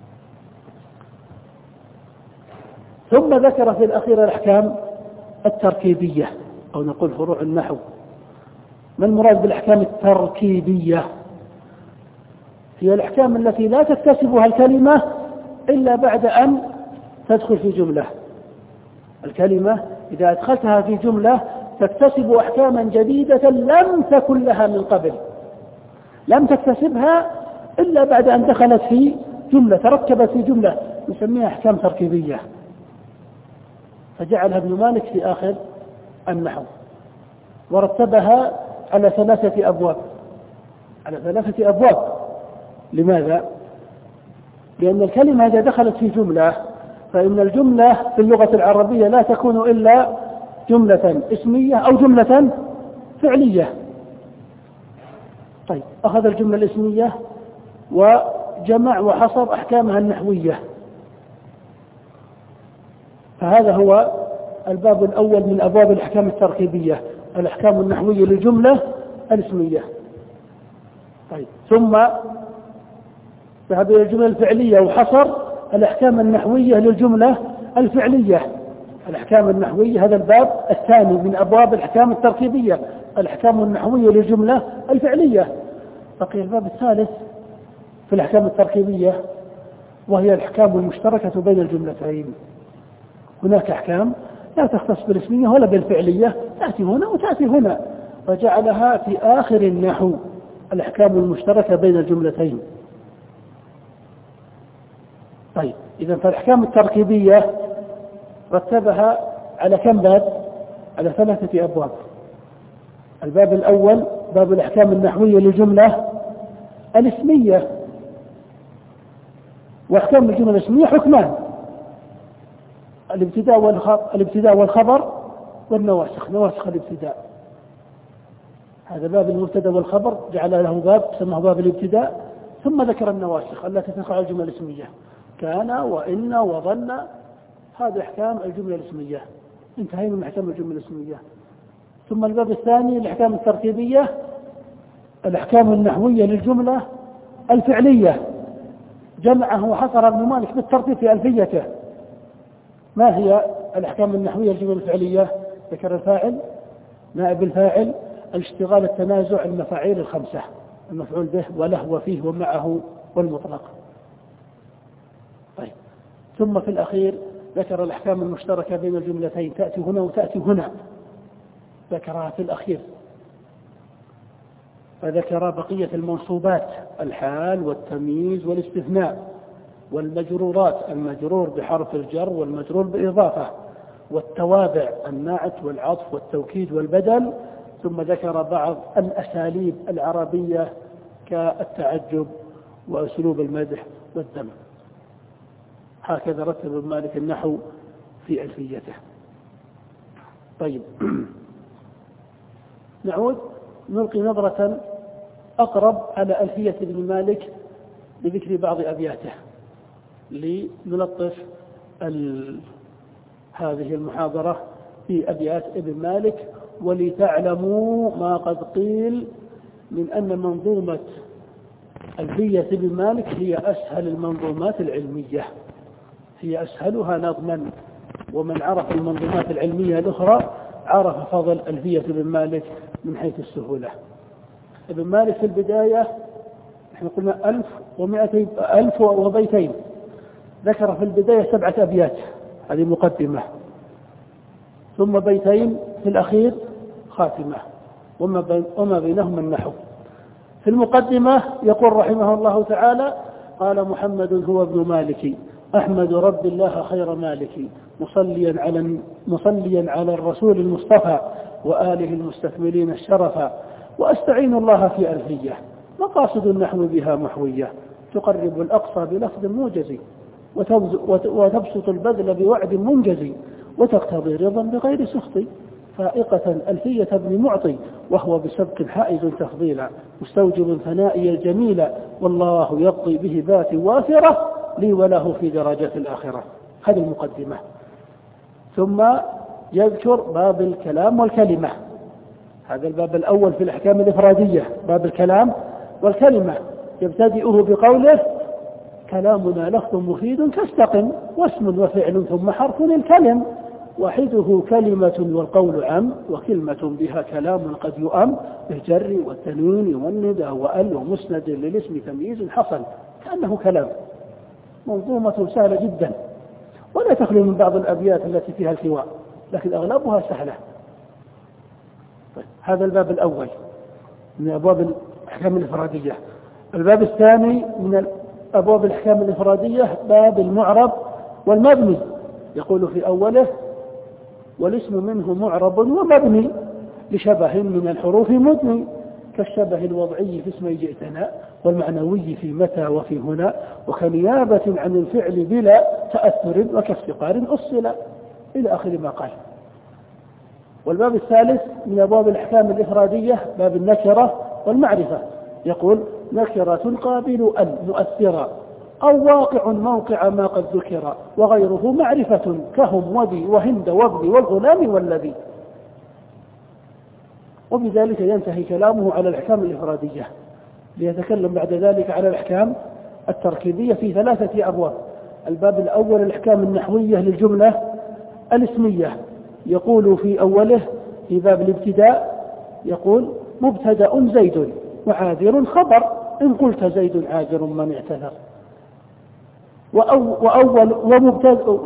ثم ذكر في الأخير الأحكام التركيبية أو نقول فروع النحو. ما المراد بالأحكام التركيبية؟ هي الأحكام التي لا تكتسبها الكلمة إلا بعد أن تدخل في جملة. الكلمة إذا أدخلتها في جملة تكتسب أحكاما جديدة لم تكن لها من قبل، لم تكتسبها إلا بعد أن دخلت في جملة، تركبت في جملة، نسميها أحكام تركيبية. فجعلها ابن مالك في آخر النحو ورتبها على ثلاثة أبواب، على ثلاثة أبواب. لماذا؟ لأن الكلمة إذا دخلت في جملة فإن الجملة في اللغة العربية لا تكون إلا جملة اسمية أو جملة فعلية. طيب، أخذ الجملة الاسمية وجمع وحصر أحكامها النحوية، فهذا هو الباب الأول من أبواب الأحكام التركيبية، الأحكام النحوية للجملة الاسمية. طيب، ثم ذهب إلى الجملة الفعلية وحصر الأحكام النحوية للجملة الفعلية. الأحكام النحوية هذا الباب الثاني من أبواب الأحكام التركيبية، الأحكام النحوية للجملة الفعلية. بقي الباب الثالث في الأحكام التركيبية وهي الأحكام المشتركة بين الجملتين. هناك أحكام لا تختص بالاسمية ولا بالفعلية، تأتي هنا وتأتي هنا، فجعلها في آخر النحو الأحكام المشتركة بين الجملتين. طيب، إذا فالأحكام التركيبية رتبها على كم باب؟ على ثلاثة أبواب. الباب الأول باب الأحكام النحوية للجملة الاسمية، وأحكام الجملة الاسمية حكمان: الابتداء والخبر, الابتداء والخبر والنواسخ، نواسخ الابتداء. هذا باب المبتدا والخبر جعل له باب سماه باب الابتداء، ثم ذكر النواسخ التي تقع الجملة الاسمية: كان وإن وظن. هذه أحكام الجملة الاسمية، انتهينا من أحكام الجملة الاسمية. ثم الباب الثاني الأحكام التركيبية، الأحكام النحوية للجملة الفعلية، جمعه وحصر ابن مالك بالترتيب في ألفيته. ما هي الأحكام النحوية للجملة الفعلية؟ ذكر الفاعل، نائب الفاعل، الاشتغال، التنازع، المفاعيل الخمسة: المفعول به وله وفيه ومعه والمطلق. طيب، ثم في الأخير ذكر الأحكام المشتركة بين الجملتين، تأتي هنا وتأتي هنا، ذكرها في الأخير. فذكر بقية المنصوبات: الحال والتمييز والاستثناء، والمجرورات: المجرور بحرف الجر والمجرور بإضافة، والتوابع: النعت والعطف والتوكيد والبدل. ثم ذكر بعض الأساليب العربية كالتعجب وأسلوب المدح والذم. هكذا رتب ابن مالك النحو في ألفيته. طيب، نعود نلقي نظرة أقرب على ألفية ابن مالك بذكر بعض أبياته لنلطف هذه المحاضرة في أبيات ابن مالك، ولتعلموا ما قد قيل من أن منظومة ألفية ابن مالك هي أسهل المنظومات العلمية، هي أسهلها نظما، ومن عرف المنظومات العلمية الأخرى عرف فضل ألفية ابن مالك من حيث السهولة. ابن مالك في البداية نحن قلنا ألف ومئتين ألف وبيتين، ذكر في البداية سبعة أبيات، هذه مقدمة، ثم بيتين في الأخير خاتمة، وما بينهما النحو. في المقدمة يقول رحمه الله تعالى: قال محمد هو ابن مالك أحمد رب الله خير مالك مصليا على مصليا على الرسول المصطفى وآله المستكملين الشرفا، وأستعين الله في ألفية مقاصد النحو بها محوية تقرب الأقصى بلفظ موجز وتبسط البذل بوعد منجز وتقتضي رضا بغير سخط فائقة ألفية ابن معطي وهو بسبق حائز تفضيلا مستوجب ثنائي الجميل والله يقضي به بات وافرة لي وله في درجات الآخرة. هذه المقدمة. ثم يذكر باب الكلام والكلمة. هذا الباب الأول في الأحكام الإفرادية، باب الكلام والكلمة، يبتدئه بقوله: كلامنا لفظ مفيد كاستقم واسم وفعل ثم حرف الكلم وحده كلمة والقول عام وكلمة بها كلام قد يؤم بالجر والتنوين والندى وأل ومسند للاسم تمييز حصل، كأنه كلام. منظومة سهلة جدا ولا تخلو من بعض الأبيات التي فيها الكواء، لكن أغلبها سهلة. طيب، هذا الباب الأول من أبواب الأحكام الإفرادية. الباب الثاني من أبواب الأحكام الإفرادية باب المعرب والمبني. يقول في أوله: والاسم منه معرب ومبني لشبه من الحروف مدني كالشبه الوضعي في اسم جئتنا والمعنوي في متى وفي هنا وكنيابة عن الفعل بلا تأثر وكافتقار أصلا إلى آخر ما قال. والباب الثالث من أبواب الأحكام الإفرادية باب النكرة والمعرفة. يقول: نكرة قابل أن مؤثرة أو واقع موقع ما قد ذكر وغيره معرفة كهم ودي وهند وابدي والغلام والذي. وبذلك ينتهي كلامه على الأحكام الإفرادية، ليتكلم بعد ذلك على الأحكام التركيبية في ثلاثة أبواب. الباب الأول الأحكام النحوية للجملة الاسمية. يقول في أوله في باب الابتداء: يقول: مبتدأ زيد وعاذر خبر إن قلت زيد عاذر من اعتذر وأول ومبتدأ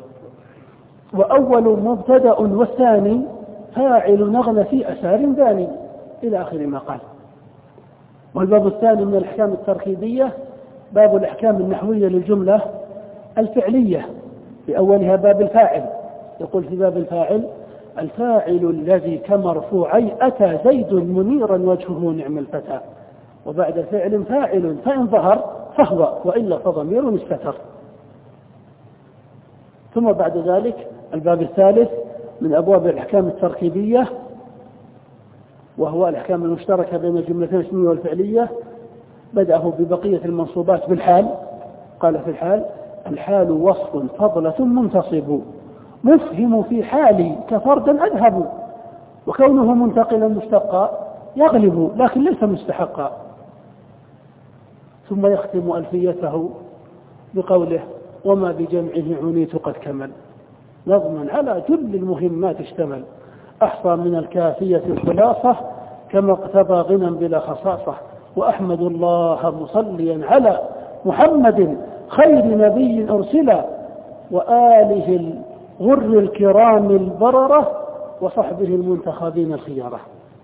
وأول مبتدأ والثاني فاعل نغن في أسار ذاني إلى آخر ما قال. والباب الثاني من الأحكام التركيبية باب الأحكام النحوية للجملة الفعلية. في أولها باب الفاعل. يقول في باب الفاعل: الفاعل الذي كمرفوعي أتى زيد منيرا وجهه نعم الفتى وبعد فعل فاعل فإن ظهر فهو وإلا فضمير استتر. ثم بعد ذلك الباب الثالث من أبواب الأحكام التركيبية وهو الأحكام المشتركة بين الجملتين الاسمية والفعلية. بدأه ببقية المنصوبات بالحال. قال في الحال: الحال وصف فضلة منتصب مفهم في حالي كفردا أذهب وكونه منتقلا مشتقا يغلب لكن ليس مستحقا. ثم يختم ألفيته بقوله: وما بجمعه عنيت قد كمل نظما على جل المهمات اشتمل أحصى من الكافية الخلاصة كما اقتضى غنى بلا خصاصة وأحمد الله مصليا على محمد خير نبي أرسلا وآله الغر الكرام البررة وصحبه المنتخبين الخيارة.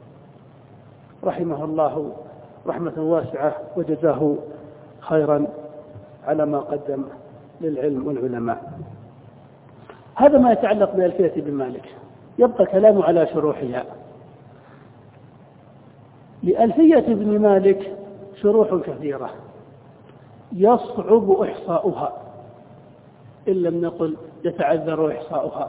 رحمه الله رحمة واسعة وجزاه خيرا على ما قدم للعلم والعلماء. هذا ما يتعلق بألفية ابن مالك. يبقى كلامه على شروحها. لألفية ابن مالك شروح كثيرة يصعب إحصاؤها، إن لم نقل يتعذر إحصاؤها.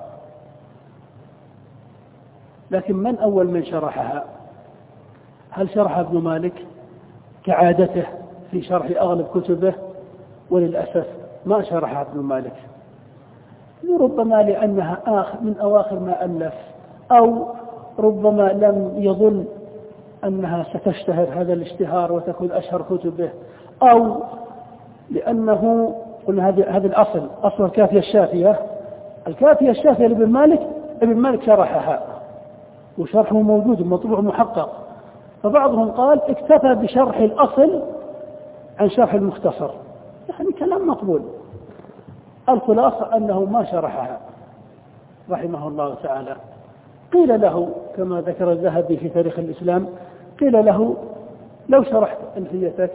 لكن من أول من شرحها؟ هل شرح ابن مالك كعادته في شرح أغلب كتبه؟ وللأسف ما شرحها ابن مالك، ربما لأنها آخر من أواخر ما ألف، أو ربما لم يظن أنها ستشتهر هذا الاشتهار وتكون أشهر كتبه، أو لأنه قلنا هذا هذا الأصل أصل الكافية الشافية. الكافية الشافية لابن مالك ابن مالك شرحها وشرحه موجود مطبوع محقق، فبعضهم قال اكتفى بشرح الأصل عن شرح المختصر، يعني كلام مقبول. الخلاصة أنه ما شرحها رحمه الله تعالى. قيل له كما ذكر الذهبي في تاريخ الإسلام، قيل له لو شرحت ألفيتك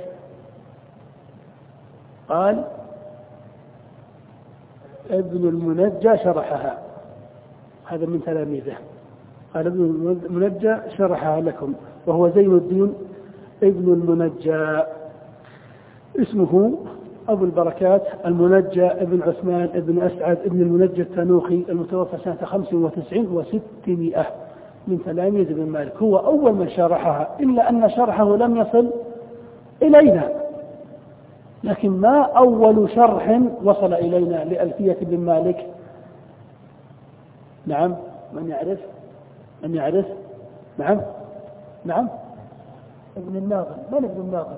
قال ابن المنجى شرحها، هذا من تلاميذه، قال ابن المنجى شرحها لكم، وهو زين الدين ابن المنجى، اسمه أبو البركات المنجى ابن عثمان ابن أسعد ابن المنجى التنوخي، المتوفى سنة خمس وتسعين وستمائة، من تلاميذ ابن مالك، هو أول من شرحها، إلا أن شرحه لم يصل إلينا، لكن ما أول شرح وصل إلينا لألفية ابن مالك؟ نعم، من يعرف؟ من يعرف؟ نعم نعم ابن الناظم. من ابن الناظم؟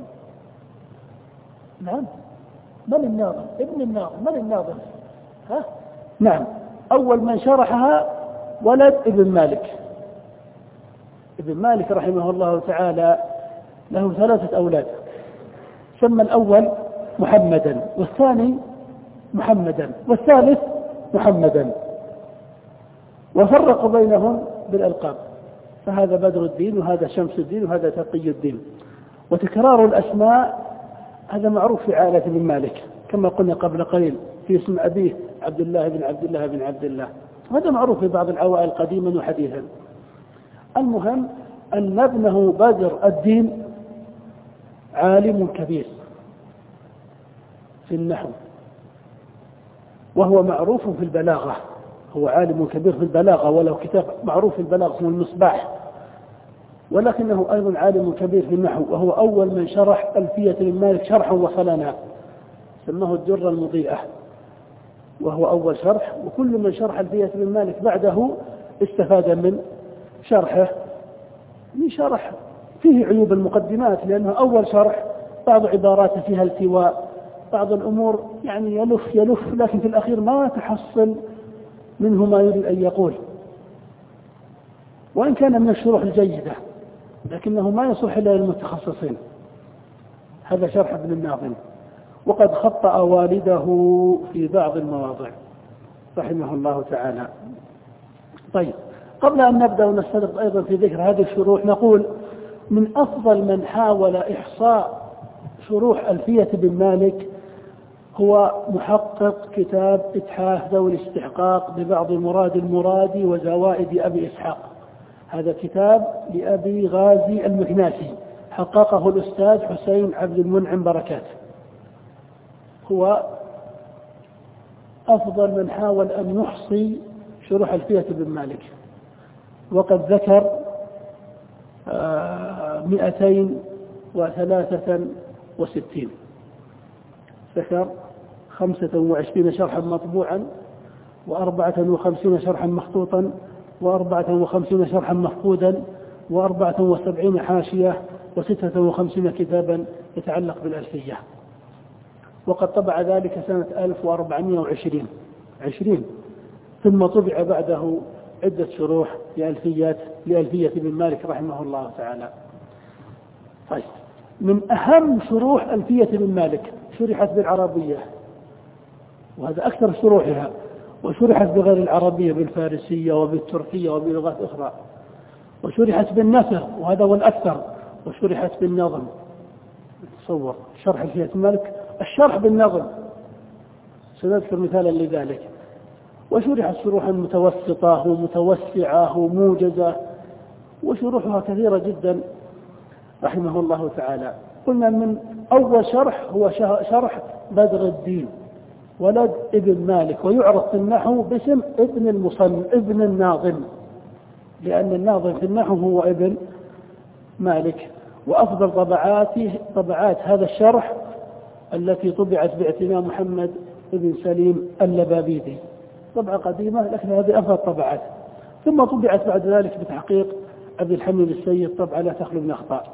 نعم، من الناظم؟ ابن الناظم. من الناظم؟ ها؟ نعم، أول من شرحها ولد ابن مالك. ابن مالك رحمه الله تعالى له ثلاثة أولاد، سمى الأول محمدا، والثاني محمدا، والثالث محمدا، وفرقوا بينهم بالألقاب، فهذا بدر الدين وهذا شمس الدين وهذا تقي الدين. وتكرار الأسماء هذا معروف في عائلة ابن مالك، كما قلنا قبل قليل في اسم أبيه عبد الله بن عبد الله بن عبد الله، هذا معروف في بعض العوائل قديما وحديثا. المهم أن ابنه بدر الدين عالم كبير في النحو، وهو معروف في البلاغة، هو عالم كبير في البلاغة، وله كتاب معروف في البلاغة اسمه المصباح، ولكنه أيضا عالم كبير في النحو، وهو أول من شرح ألفية ابن مالك شرحا وصلنا، سماه الدرة المضيئة، وهو أول شرح، وكل من شرح ألفية ابن مالك بعده استفاد من شرحه، من شرح فيه عيوب المقدمات، لأنه أول شرح بعض عباراته فيها التواء، بعض الأمور يعني يلف يلف، لكن في الأخير ما تحصل منه ما يريد أن يقول، وإن كان من الشروح الجيدة لكنه ما يصلح إلا للمتخصصين. هذا شرح ابن الناظم، وقد خطأ والده في بعض المواضع رحمه الله تعالى. طيب، قبل أن نبدأ ونستدرك أيضا في ذكر هذه الشروح، نقول من أفضل من حاول إحصاء شروح ألفية ابن مالك هو محقق كتاب إتحاف ذوي الاستحقاق ببعض مراد المرادي وزوائد أبي إسحاق، هذا كتاب لأبي غازي المكناسي، حققه الأستاذ حسين عبد المنعم بركات، هو أفضل من حاول أن يحصي شروح ألفية ابن مالك، وقد ذكر مئتين وثلاثة وستين، ذكر خمسة وعشرين شرحا مطبوعا، وأربعة وخمسين شرحا مخطوطا، وأربعة وخمسين شرحا مفقودا، وأربعة وسبعين حاشية، وستة وخمسين كتابا يتعلق بالألفية، وقد طبع ذلك سنة ألف وأربعمائة وعشرين عشرين، ثم طبع بعده عدة شروح لألفية لألفية ابن مالك رحمه الله تعالى. طيب، من أهم شروح ألفية ابن مالك شرحت بالعربية، وهذا أكثر شروحها، وشرحت بغير العربية بالفارسية وبالتركية وبلغات أخرى، وشرحت بالنثر وهذا هو الأكثر، وشرحت بالنظم. تصور شرح ألفية ابن مالك الشرح بالنظم، سنذكر مثالا لذلك. وشرحت شروحا متوسطة ومتوسعة وموجزة، وشروحها كثيرة جدا رحمه الله تعالى. قلنا من أول شرح هو شرح بدر الدين ولد ابن مالك، ويعرف في النحو باسم ابن المصنف ابن الناظم، لأن الناظم في النحو هو ابن مالك. وأفضل طبعاته طبعات هذا الشرح التي طبعت باعتناء محمد بن سليم اللبابيدي، طبعة قديمة لكن هذه أفضل طبعات، ثم طبعت بعد ذلك بتحقيق عبد الحميد السيد طبعة لا تخلو من أخطاء.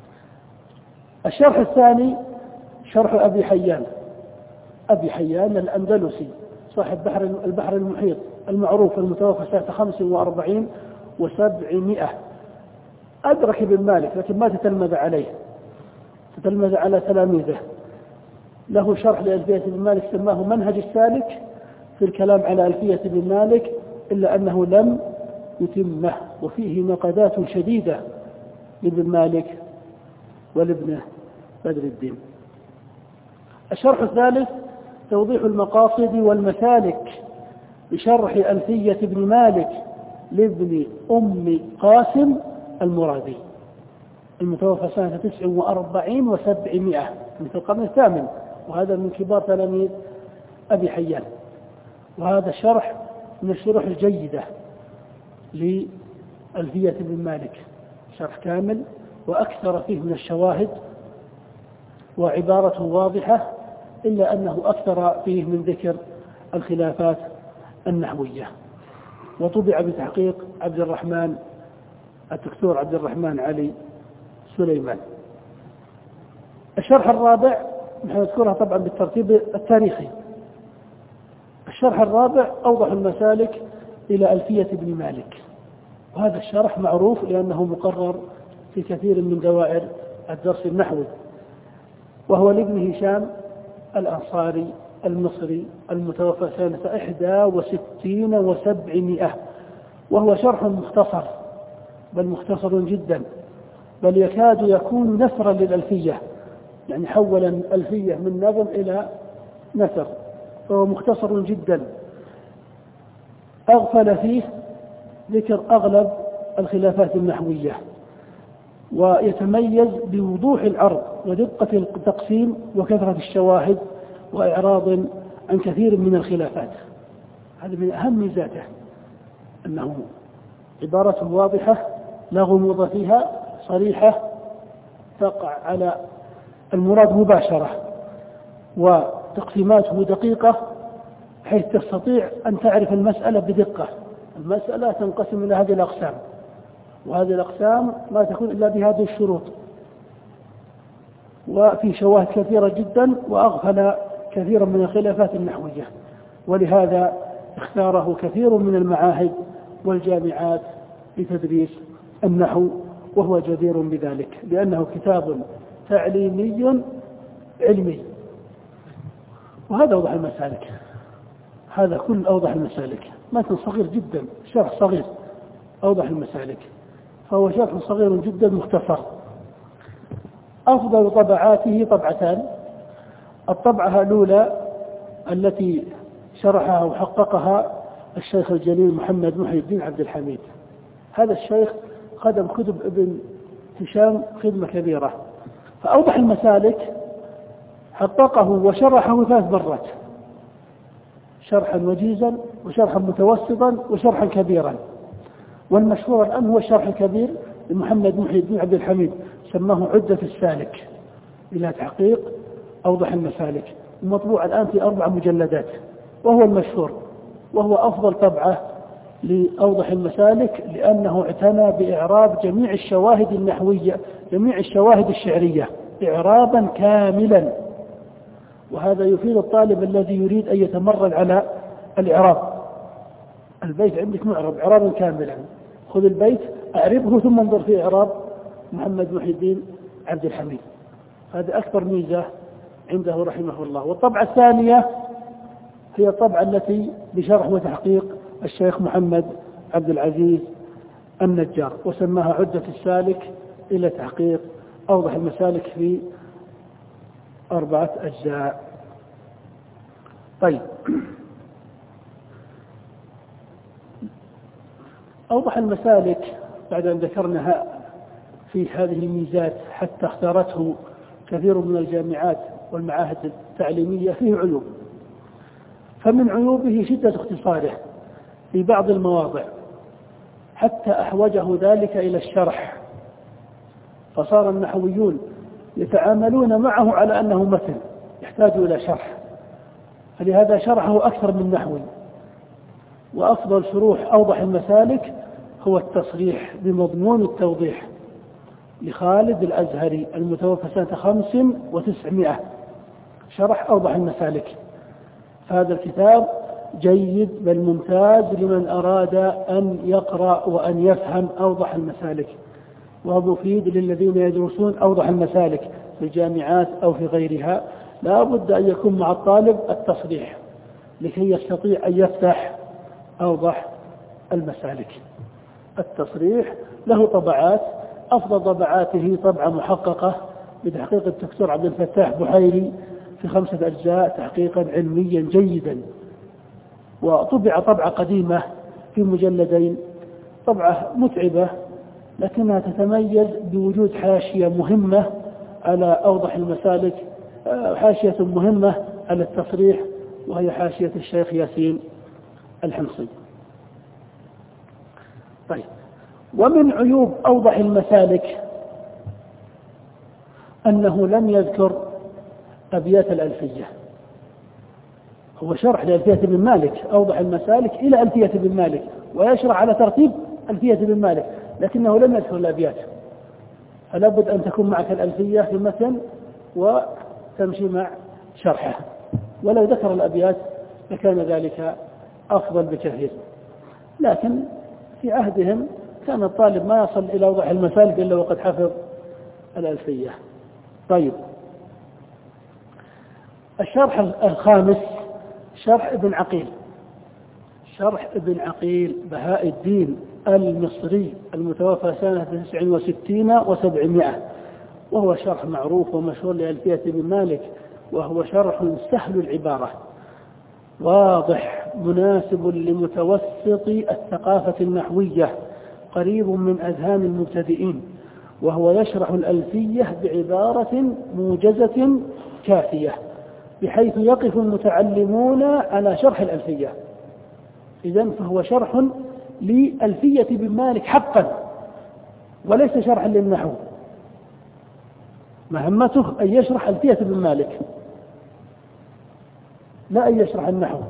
الشرح الثاني شرح أبي حيان، أبي حيان الأندلسي صاحب بحر البحر المحيط المعروف، المتوفى سنة خمس وأربعين وسبعمائة، أدرك ابن مالك لكن ما تتلمذ عليه، تتلمذ على تلاميذه. له شرح لألفية ابن مالك سماه منهج السالك في الكلام على ألفية ابن مالك، إلا أنه لم يتمه، وفيه نقدات شديدة لابن مالك ولابنه بدر الدين. الشرح الثالث توضيح المقاصد والمسالك بشرح ألفية ابن مالك لابن أم قاسم المرادي المتوفى سنة تسع وأربعين وسبعمائة في القرن الثامن، وهذا من كبار تلاميذ أبي حيان. وهذا الشرح من الشروح الجيدة لألفية ابن مالك، شرح كامل وأكثر فيه من الشواهد وعبارته واضحة، إلا أنه أكثر فيه من ذكر الخلافات النحوية. وطبع بتحقيق عبد الرحمن الدكتور عبد الرحمن علي سليمان. الشرح الرابع نذكرها طبعا بالترتيب التاريخي. الشرح الرابع أوضح المسالك إلى ألفية ابن مالك، وهذا الشرح معروف لأنه مقرر في كثير من دوائر الدرس النحوي، وهو لابن هشام الأنصاري المصري المتوفى سنة إحدى وستين وسبعمائة، وهو شرح مختصر، بل مختصر جدا، بل يكاد يكون نثرا للألفية، يعني حول الألفية من نظم إلى نثر، فهو مختصر جدا. أغفل فيه ذكر أغلب الخلافات النحوية، ويتميز بوضوح العرض ودقة التقسيم وكثرة الشواهد وإعراض عن كثير من الخلافات. هذا من أهم ميزاته، أنه عبارة واضحة لا غموض فيها، صريحة تقع على المراد مباشرة، وتقسيماته دقيقة حيث تستطيع أن تعرف المسألة بدقة. المسألة تنقسم إلى هذه الأقسام، وهذه الأقسام ما تكون إلا بهذه الشروط، وفي شواهد كثيرة جدا، وأغفل كثيرا من الخلافات النحوية، ولهذا اختاره كثير من المعاهد والجامعات لتدريس النحو، وهو جدير بذلك لأنه كتاب تعليمي علمي. وهذا أوضح المسالك، هذا كل أوضح المسالك، متن صغير جدا، شرح صغير أوضح المسالك، فهو شرح صغير جدا مختصر. أفضل طبعاته طبعتان: الطبعة الأولى التي شرحها وحققها الشيخ الجليل محمد محي الدين عبد الحميد. هذا الشيخ خدم كتب ابن هشام خدمة كبيرة، فأوضح المسالك حققه وشرحه ثلاث مرات، شرحا وجيزا وشرحا متوسطا وشرحا كبيرا. والمشهور الآن هو الشرح الكبير لمحمد محي الدين عبد الحميد، سماه عدة السالك إلى تحقيق أوضح المسالك، المطبوع الآن في أربع مجلدات، وهو المشهور، وهو أفضل طبعة لأوضح المسالك، لأنه اعتنى بإعراب جميع الشواهد النحوية، جميع الشواهد الشعرية إعرابا كاملا. وهذا يفيد الطالب الذي يريد أن يتمرن على الإعراب. البيت عندك معرب إعرابا كاملا، خذ البيت أعربه ثم انظر في إعراب محمد محي الدين عبد الحميد. هذا أكبر ميزة عنده رحمه الله. والطبعة الثانية هي الطبعة التي بشرح وتحقيق الشيخ محمد عبد العزيز النجار، وسماها عدة السالك إلى تحقيق أوضح المسالك في أربعة أجزاء. طيب، أوضح المسالك بعد أن ذكرناها في هذه الميزات حتى اختارته كثير من الجامعات والمعاهد التعليمية، فيه عيوب. فمن عيوبه شدة اختصاره في بعض المواضع حتى أحوجه ذلك إلى الشرح، فصار النحويون يتعاملون معه على أنه متن يحتاج إلى شرح، فلهذا شرحه أكثر من نحوي. وأفضل شروح أوضح المسالك هو التصريح بمضمون التوضيح لخالد الأزهري المتوفى سنة خمس وتسعمائة، شرح أوضح المسالك. هذا الكتاب جيد بل ممتاز لمن أراد أن يقرأ وأن يفهم أوضح المسالك، ومفيد للذين يدرسون أوضح المسالك في الجامعات أو في غيرها. لا بد أن يكون مع الطالب التصريح لكي يستطيع أن يفتح أوضح المسالك. التصريح له طبعات، أفضل طبعاته طبعة محققة بتحقيق الدكتور عبد الفتاح بحيري في خمسة أجزاء تحقيقا علميا جيدا، وطبع طبعة قديمة في مجلدين، طبعة متعبة لكنها تتميز بوجود حاشية مهمة على أوضح المسالك، حاشية مهمة على التصريح، وهي حاشية الشيخ ياسين الحمصي. طيب، ومن عيوب أوضح المسالك أنه لم يذكر أبيات الألفية. هو شرح لألفية بن مالك أوضح المسالك إلى ألفية بن مالك، ويشرح على ترتيب ألفية بن مالك، لكنه لم يذكر الأبيات. فلا بد أن تكون معك الألفية في المتن وتمشي مع شرحه، ولو ذكر الأبيات لكان ذلك أفضل بكثير. لكن في عهدهم كان الطالب ما يصل إلى أوضح المسالك إلا وقد حفظ الألفية. طيب، الشرح الخامس شرح ابن عقيل، شرح ابن عقيل بهاء الدين المصري المتوفى سنة تسع وستين وسبعمائة، وهو شرح معروف ومشهور لألفية بن مالك، وهو شرح سهل العبارة واضح مناسب لمتوسط الثقافة النحوية قريب من أذهان المبتدئين، وهو يشرح الألفية بعبارة موجزة كافية بحيث يقف المتعلمون على شرح الألفية. إذن فهو شرح لألفية بن مالك حقا وليس شرحا للنحو، مهمته أن يشرح ألفية بن مالك لا أن يشرح النحو.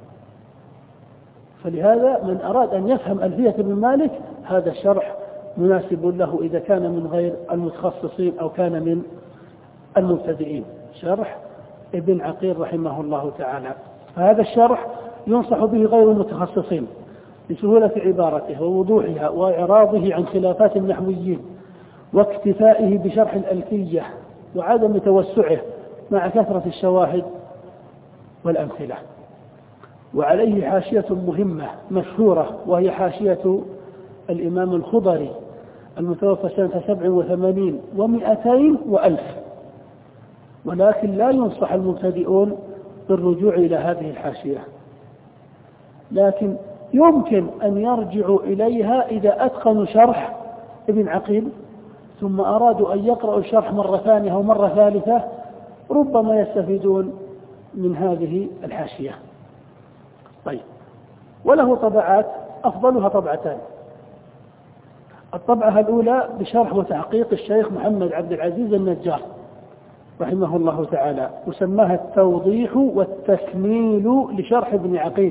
فلهذا من أراد أن يفهم ألفية بن مالك هذا الشرح مناسب له إذا كان من غير المتخصصين أو كان من المبتدئين، شرح ابن عقيل رحمه الله تعالى. فهذا الشرح ينصح به غير المتخصصين لسهولة عبارته ووضوحها وإعراضه عن خلافات النحويين واكتفائه بشرح الألفية وعدم توسعه مع كثرة الشواهد والأمثلة. وعليه حاشية مهمة مشهورة، وهي حاشية الإمام الخضري المتوفى سنة سبع وثمانين ومئتين وألف، ولكن لا ينصح المبتدئون بالرجوع إلى هذه الحاشية، لكن يمكن أن يرجعوا إليها إذا أتقنوا شرح ابن عقيل ثم أرادوا أن يقرأوا الشرح مرة ثانية أو مرة ثالثة، ربما يستفيدون من هذه الحاشية. طيب، وله طبعات أفضلها طبعتان. الطبعة الأولى بشرح وتحقيق الشيخ محمد عبد العزيز النجار رحمه الله تعالى، وسماها التوضيح والتكميل لشرح ابن عقيل،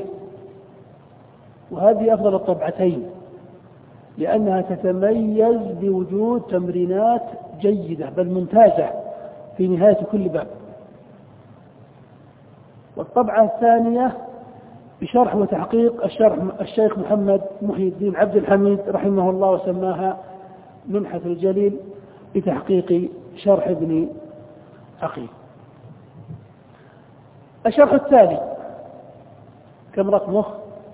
وهذه أفضل الطبعتين لأنها تتميز بوجود تمرينات جيدة بل ممتازة في نهاية كل باب. والطبعة الثانية بشرح وتحقيق الشرح الشيخ محمد محي الدين عبد الحميد رحمه الله، وسماها منحة الجليل بتحقيق شرح ابن عقيل. الشرح الثاني كم رقمه؟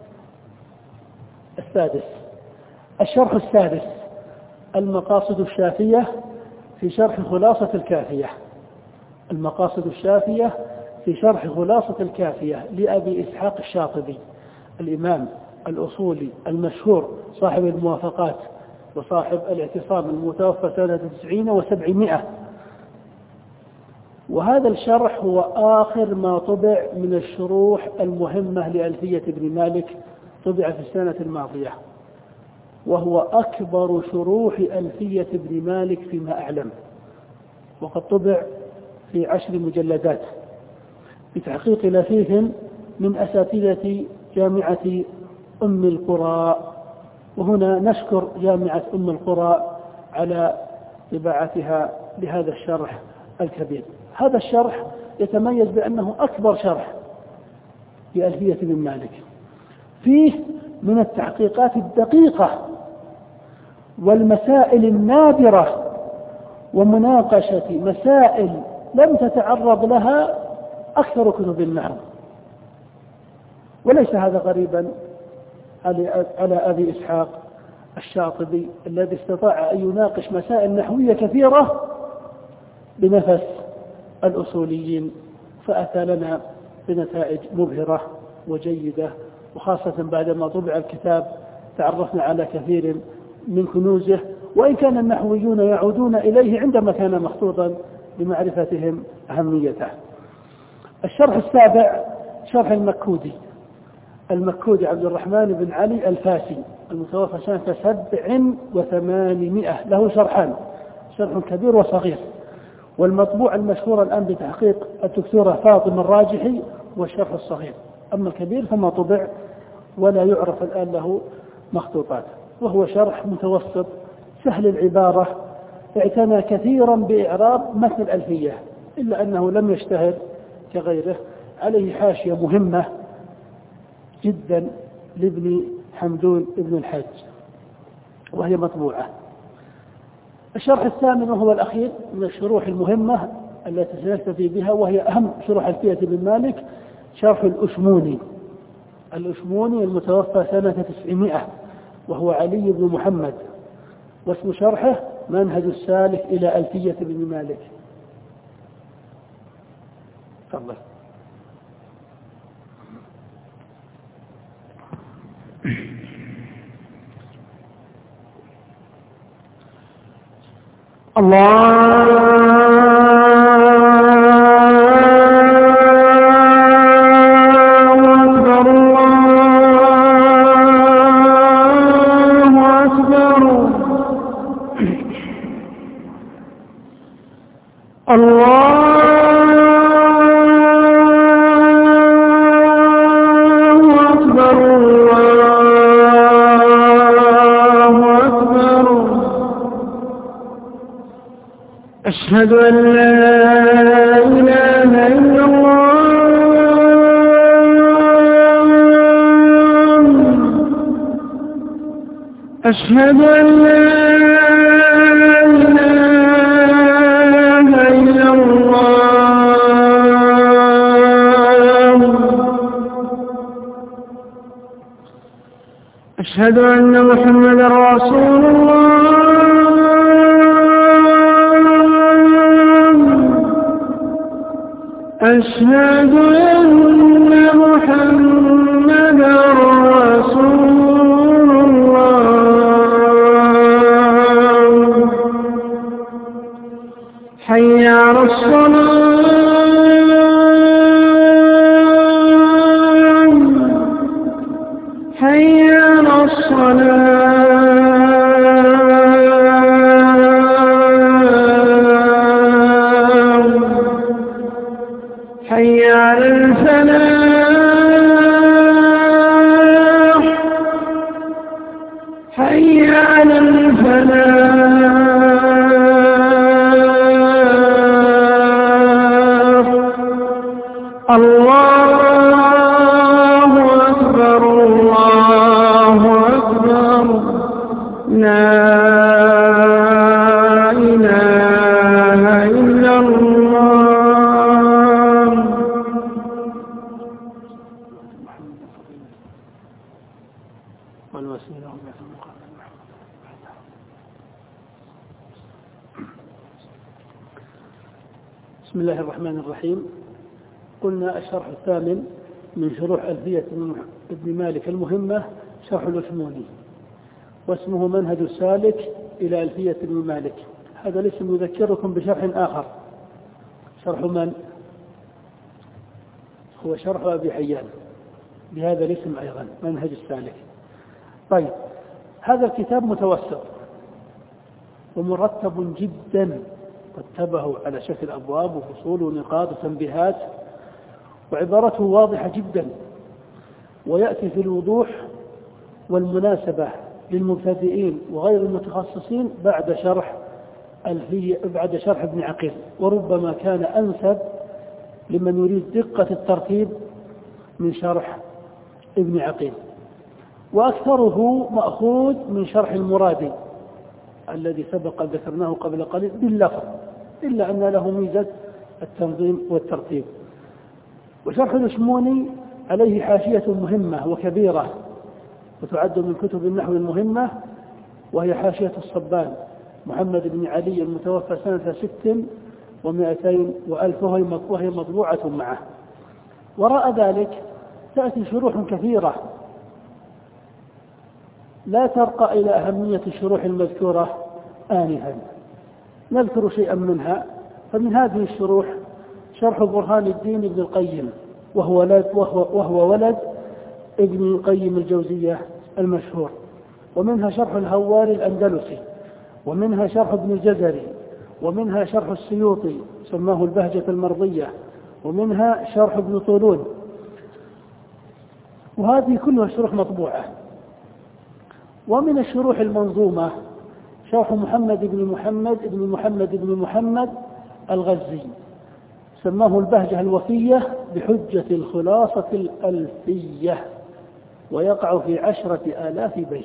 السادس. الشرح السادس المقاصد الشافية في شرح خلاصة الكافية، المقاصد الشافية في شرح خلاصة الكافية لأبي إسحاق الشاطبي الإمام الأصولي المشهور صاحب الموافقات وصاحب الاعتصام المتوفى سنة تسعين وسبعمائة. وهذا الشرح هو آخر ما طبع من الشروح المهمة لألفية ابن مالك، طبع في السنة الماضية، وهو أكبر شروح ألفية ابن مالك فيما أعلم، وقد طبع في عشر مجلدات بتحقيق لفيف من أساتذة جامعة أم القرى. وهنا نشكر جامعة أم القرى على طباعتها لهذا الشرح الكبير. هذا الشرح يتميز بأنه أكبر شرح لألفية ابن مالك، فيه من التحقيقات الدقيقة والمسائل النادرة ومناقشة مسائل لم تتعرض لها أكثر كتب النحو، وليس هذا غريبا على أبي إسحاق الشاطبي الذي استطاع أن يناقش مسائل نحوية كثيرة بنفس الأصوليين، فأتى لنا بنتائج مبهرة وجيدة، وخاصة بعدما طبع الكتاب تعرفنا على كثير من كنوزه، وإن كان النحويون يعودون إليه عندما كان مخطوطا بمعرفتهم أهميته. الشرح السابع شرح المكودي المكودي عبد الرحمن بن علي الفاسي المتوفى سنة سبع وثمانمائة، له شرحان، شرح كبير وصغير، والمطبوع المشهور الآن بتحقيق الدكتورة فاطمة الراجحي والشرح الصغير، أما الكبير فما طبع ولا يعرف الآن له مخطوطات، وهو شرح متوسط سهل العبارة، اعتنى كثيرا بإعراب متن الألفية إلا أنه لم يشتهر كغيره. عليه حاشية مهمة جدا لابن حمدون ابن الحج وهي مطبوعة. الشرح الثامن وهو الأخير من الشروح المهمة التي سنكتفي بها، وهي أهم شروح ألفية بن مالك، شرح الأشموني الأشموني المتوفى سنة تسعمائة، وهو علي بن محمد، واسم شرحه منهج السالك إلى ألفية بن مالك. تفضل. الله أشهد أن لا إله إلا الله أشهد أن لا إله إلا الله أشهد أن محمدا رسول الله أشهد أن محمدا رسول الله حي على الصلاة حي على الصلاة حي على الفلاح حي على الفلاح الله أكبر الله أكبر لا إله إلا الله. بسم الله الرحمن الرحيم. قلنا الشرح الثامن من شروح ألفية ابن مالك المهمة شرح الأشموني، واسمه منهج السالك إلى ألفية ابن مالك. هذا الاسم يذكركم بشرح آخر، شرح من؟ هو شرح أبي حيان بهذا الاسم أيضا، منهج السالك. طيب، هذا الكتاب متوسط ومرتب جدا، رتبه على شكل أبواب وفصول ونقاط وتنبيهات، وعبارته واضحة جدا، ويأتي في الوضوح والمناسبة للمبتدئين وغير المتخصصين بعد شرح الفي بعد شرح ابن عقيل، وربما كان أنسب لمن يريد دقة الترتيب من شرح ابن عقيل، وأكثره مأخوذ من شرح المرادي الذي سبق ذكرناه قبل قليل باللفظ، إلا أن له ميزة التنظيم والترتيب. وشرح الأشموني عليه حاشية مهمة وكبيرة، وتعد من كتب النحو المهمة، وهي حاشية الصبان محمد بن علي المتوفى سنة ست ومائتين وألف وهي مطبوعة معه. وراء ذلك تأتي شروح كثيرة لا ترقى إلى أهمية الشروح المذكورة آنفا، نذكر شيئا منها. فمن هذه الشروح شرح برهان الدين ابن القيم، وهو ولد, وهو وهو ولد ابن القيم الجوزية المشهور. ومنها شرح الهواري الأندلسي، ومنها شرح ابن الجزري، ومنها شرح السيوطي سماه البهجة المرضية، ومنها شرح ابن طولون، وهذه كلها شروح مطبوعة. ومن الشروح المنظومة شرح محمد بن محمد بن محمد بن محمد الغزي سماه البهجة الوفية بحجة الخلاصة الألفية، ويقع في عشرة آلاف بيت.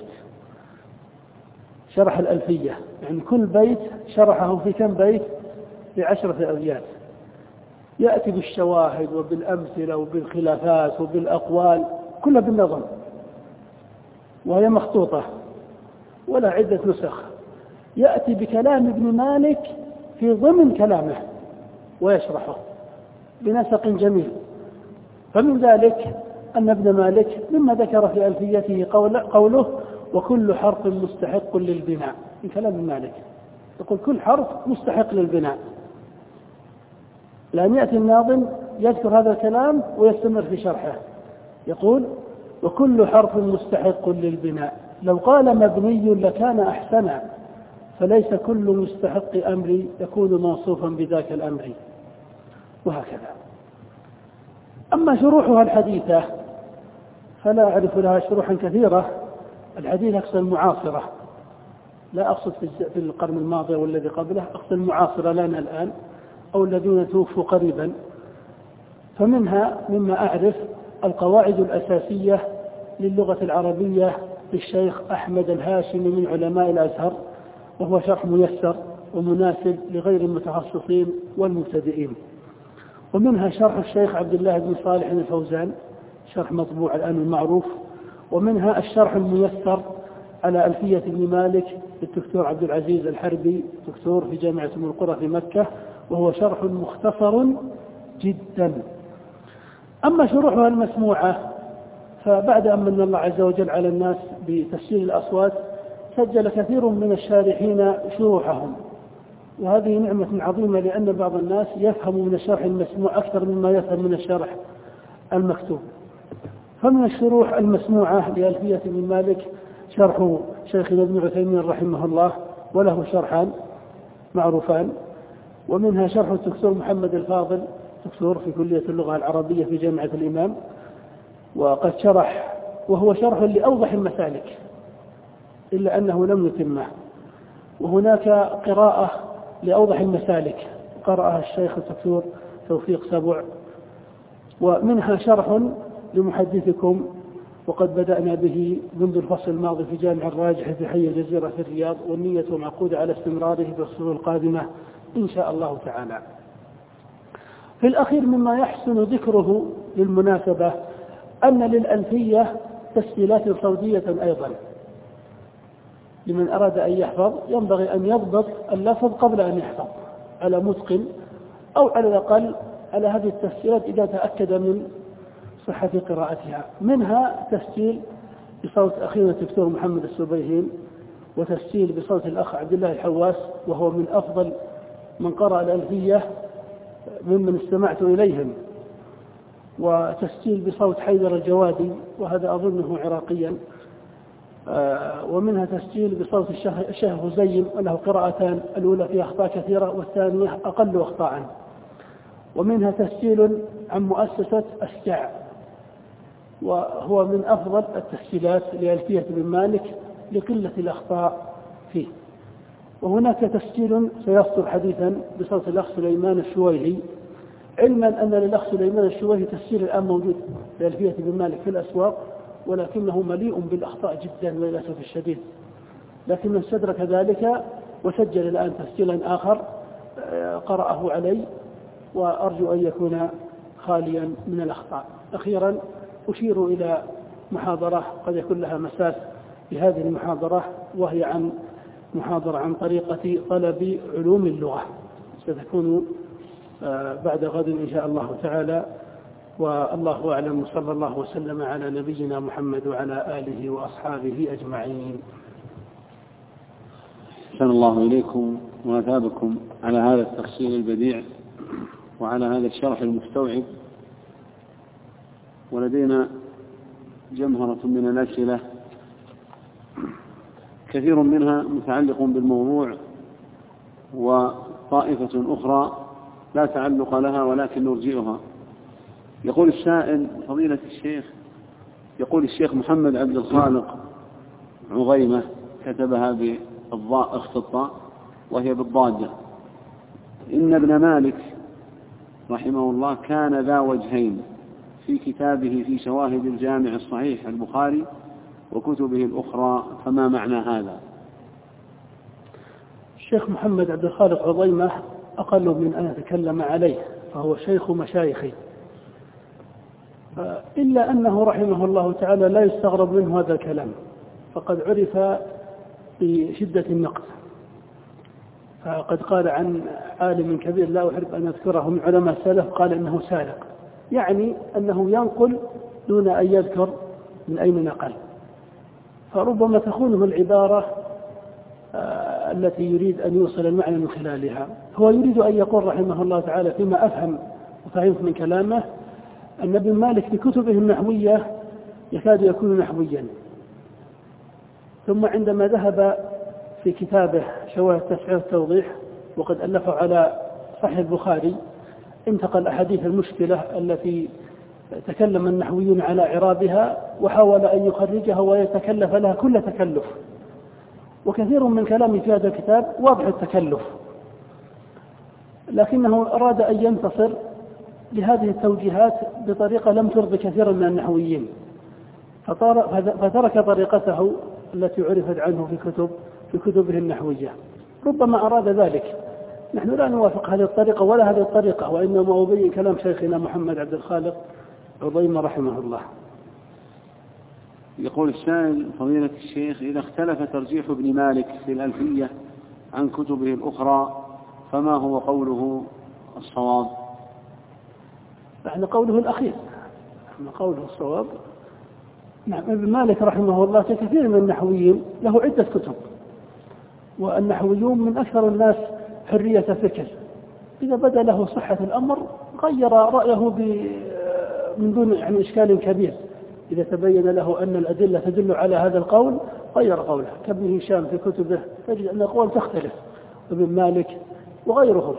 شرح الألفية يعني كل بيت شرحه في كم بيت؟ في عشرة أبيات، يأتي بالشواهد وبالأمثلة وبالخلافات وبالأقوال كلها بالنظم، وهي مخطوطة ولا عدة نسخ. يأتي بكلام ابن مالك في ضمن كلامه ويشرحه بنسق جميل. فمن ذلك أن ابن مالك مما ذكر في ألفيته قوله وكل حرف مستحق للبناء، من كلام ابن مالك يقول كل حرف مستحق للبناء، لأن يأتي الناظم يذكر هذا الكلام ويستمر في شرحه، يقول وكل حرف مستحق للبناء، لو قال مبني لكان أحسنا، فليس كل مستحق أمري يكون موصوفا بذاك الأمر، وهكذا. أما شروحها الحديثة فلا أعرف لها شروحا كثيرة. الحديث أقصد المعاصرة، لا أقصد في القرن الماضي والذي قبله، أقصد المعاصرة لنا الآن أو الذين توفوا قريبا. فمنها مما أعرف القواعد الأساسية للغة العربية للشيخ أحمد الهاشمي من علماء الأزهر، وهو شرح ميسر ومناسب لغير المتخصصين والمبتدئين. ومنها شرح الشيخ عبد الله بن صالح الفوزان، شرح مطبوع الآن المعروف. ومنها الشرح الميسر على ألفية ابن مالك للدكتور عبد العزيز الحربي، دكتور في جامعة أم القرى في مكة، وهو شرح مختصر جدا. أما شروحها المسموعة فبعد أن من الله عز وجل على الناس بتسجيل الأصوات سجل كثير من الشارحين شروحهم، وهذه نعمة عظيمة، لأن بعض الناس يفهم من الشرح المسموع أكثر مما يفهم من الشرح المكتوب. فمن الشروح المسموعة لألفية ابن مالك شرح شيخنا ابن عثيمين رحمه الله، وله شرحان معروفان. ومنها شرح الدكتور محمد الفاضل، دكتور في كلية اللغة العربية في جامعة الإمام، وقد شرح، وهو شرح لأوضح المسالك إلا أنه لم يتمه. وهناك قراءة لأوضح المسالك قرأها الشيخ الدكتور توفيق سبع. ومنها شرح لمحدثكم وقد بدأنا به منذ الفصل الماضي في جامع الراجح في حي الجزيرة في الرياض، والنية معقودة على استمراره في الفصول القادمة إن شاء الله تعالى. في الأخير مما يحسن ذكره للمناسبة أن للألفية تسجيلات صوتية أيضا، لمن أراد أن يحفظ ينبغي أن يضبط اللفظ قبل أن يحفظ على متقن، أو على الأقل على هذه التسجيلات إذا تأكد من صحة قراءتها. منها تسجيل بصوت أخينا الدكتور محمد السبيهين، وتسجيل بصوت الأخ عبد الله الحواس، وهو من أفضل من قرأ الألفية ممن استمعت إليهم، وتسجيل بصوت حيدر الجوادي، وهذا أظنه عراقيا. ومنها تسجيل بصوت الشيخ هزيم، وله قراءتان، الأولى فيها أخطاء كثيرة والثانية أقل أخطاء. ومنها تسجيل عن مؤسسة أشجع، وهو من أفضل التسجيلات لألفية ابن مالك لقلة الأخطاء فيه. وهناك تسجيل سيصدر حديثا بصوت الأخ سليمان الشويهي، علما أن للأخ سليمان الشويهي تسجيل الآن موجود لألفية ابن مالك في الأسواق، ولكنه مليء بالأخطاء جدا للأسف الشديد، لكنه استدرك ذلك وسجل الآن تسجيلا آخر قرأه علي، وأرجو أن يكون خاليا من الأخطاء. أخيرا أشير إلى محاضرة قد يكون لها مساس في هذه المحاضرة، وهي عن محاضرة عن طريقة طلب علوم اللغة، ستكون بعد غد إن شاء الله تعالى. والله أعلم، صلى الله وسلم على نبينا محمد وعلى آله وأصحابه أجمعين. أحسن الله إليكم وأثابكم على هذا التفصيل البديع وعلى هذا الشرح المستوعب. ولدينا جمهرة من الأسئلة كثير منها متعلق بالموضوع وطائفة أخرى لا تعلق لها ولكن نرجئها. يقول السائل: فضيلة الشيخ، يقول الشيخ محمد عبد الخالق عظيمة، كتبها بالضاء اخت الطاء وهي بالضادة: إن ابن مالك رحمه الله كان ذا وجهين في كتابه في شواهد الجامع الصحيح البخاري وكتبه الأخرى، فما معنى هذا؟ الشيخ محمد عبد الخالق عظيمة أقل من أن أتكلم عليه، فهو شيخ مشايخي، إلا أنه رحمه الله تعالى لا يستغرب منه هذا الكلام، فقد عرف بشدة النقد. فقد قال عن عالم كبير لا أحب أن أذكره من علماء السلف، قال إنه سارق، يعني أنه ينقل دون أن يذكر من أين نقل، فربما تخونه العبارة التي يريد أن يوصل المعنى من خلالها. هو يريد أن يقول رحمه الله تعالى فيما أفهم وفهمت من كلامه أن ابن مالك في كتبه النحوية يكاد يكون نحويا، ثم عندما ذهب في كتابه شواهد التفسير والتوضيح وقد ألفه على صحيح البخاري انتقل الأحاديث المشكلة التي تكلم النحويون على إعرابها وحاول أن يخرجها ويتكلف لها كل تكلف، وكثير من كلامه في هذا الكتاب واضح التكلف، لكنه أراد أن ينتصر لهذه التوجيهات بطريقة لم ترضي كثيرا من النحويين، فترك طريقته التي عرفت عنه في كتب في كتبه النحوية. ربما أراد ذلك، نحن لا نوافق هذه الطريقة ولا هذه الطريقة، وإنما أبين كلام شيخنا محمد عبد الخالق عظيمة رحمه الله. يقول السائل: فضيلة الشيخ، إذا اختلف ترجيح ابن مالك في الألفية عن كتبه الأخرى فما هو قوله الصواب؟ نحن قوله الأخير، نحن قوله الصواب. نعم، ابن مالك رحمه الله كثير من النحويين له عدة كتب، والنحويون من أكثر الناس حرية فكر، إذا بدا له صحة الأمر غير رأيه من دون يعني إشكال كبير، إذا تبين له أن الأدلة تدل على هذا القول غير قوله، كابن هشام في كتبه تجد أن الأقوال تختلف، ابن مالك وغيره.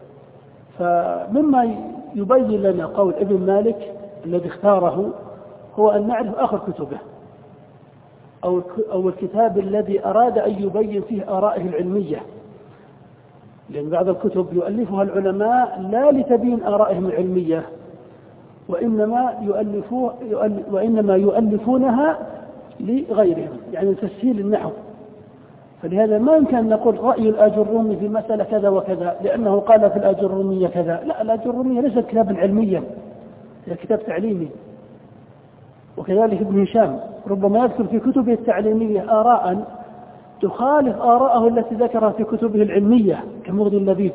فمما يبين لنا قول ابن مالك الذي اختاره هو أن نعرف آخر كتبه أو أو الكتاب الذي أراد أن يبين فيه آرائه العلمية، لأن بعض الكتب يؤلفها العلماء لا لتبين آرائهم العلمية، وإنما يؤلفوه وإنما يؤلفونها لغيرهم، يعني تسهيل النحو. فلهذا ما يمكن أن نقول رأي الآجروني في مسألة كذا وكذا لأنه قال في الآجرونية كذا، لا، الآجرونية ليست كتابا علميا، هي كتاب تعليمي. وكذلك ابن هشام ربما يذكر في كتبه التعليمية آراء تخالف آراءه التي ذكرها في كتبه العلمية كمغني اللبيب،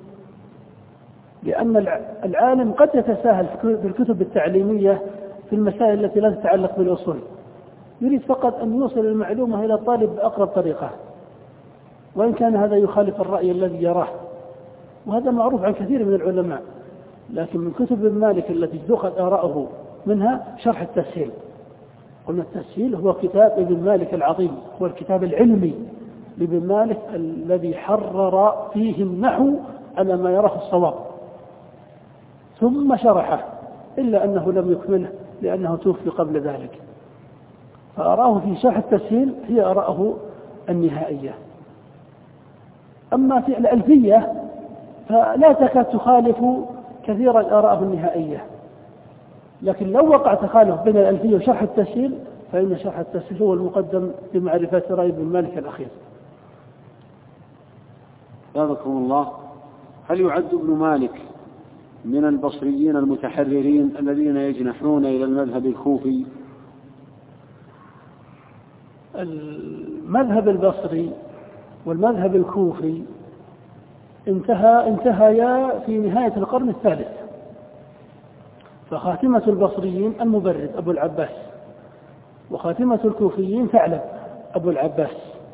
لأن العالم قد يتساهل في الكتب التعليمية في المسائل التي لا تتعلق بالأصول، يريد فقط أن يوصل المعلومة إلى الطالب بأقرب طريقة، وإن كان هذا يخالف الرأي الذي يراه، وهذا معروف عن كثير من العلماء. لكن من كتب ابن مالك التي تؤخذ آراءه منها شرح التسهيل. قلنا التسهيل هو كتاب ابن مالك العظيم، هو الكتاب العلمي لابن مالك الذي حرر فيه النحو على ما يراه الصواب، ثم شرحه، إلا أنه لم يكمله لأنه توفي قبل ذلك. فأراه في شرح التسهيل هي أراءه النهائية. أما في الألفية فلا تكاد تخالف كثيرا آراءه النهائية، لكن لو وقع تخالف بين الألفية وشرح التسهيل فإن شرح التسهيل هو المقدم لمعرفة رأي ابن مالك الأخير. جزاكم الله. هل يعد ابن مالك من البصريين المتحررين الذين يجنحون إلى المذهب الكوفي؟ المذهب البصري والمذهب الكوفي انتهى انتهيا في نهاية القرن الثالث. فخاتمة البصريين المبرد أبو العباس، وخاتمة الكوفيين ثعلب أبو العباس،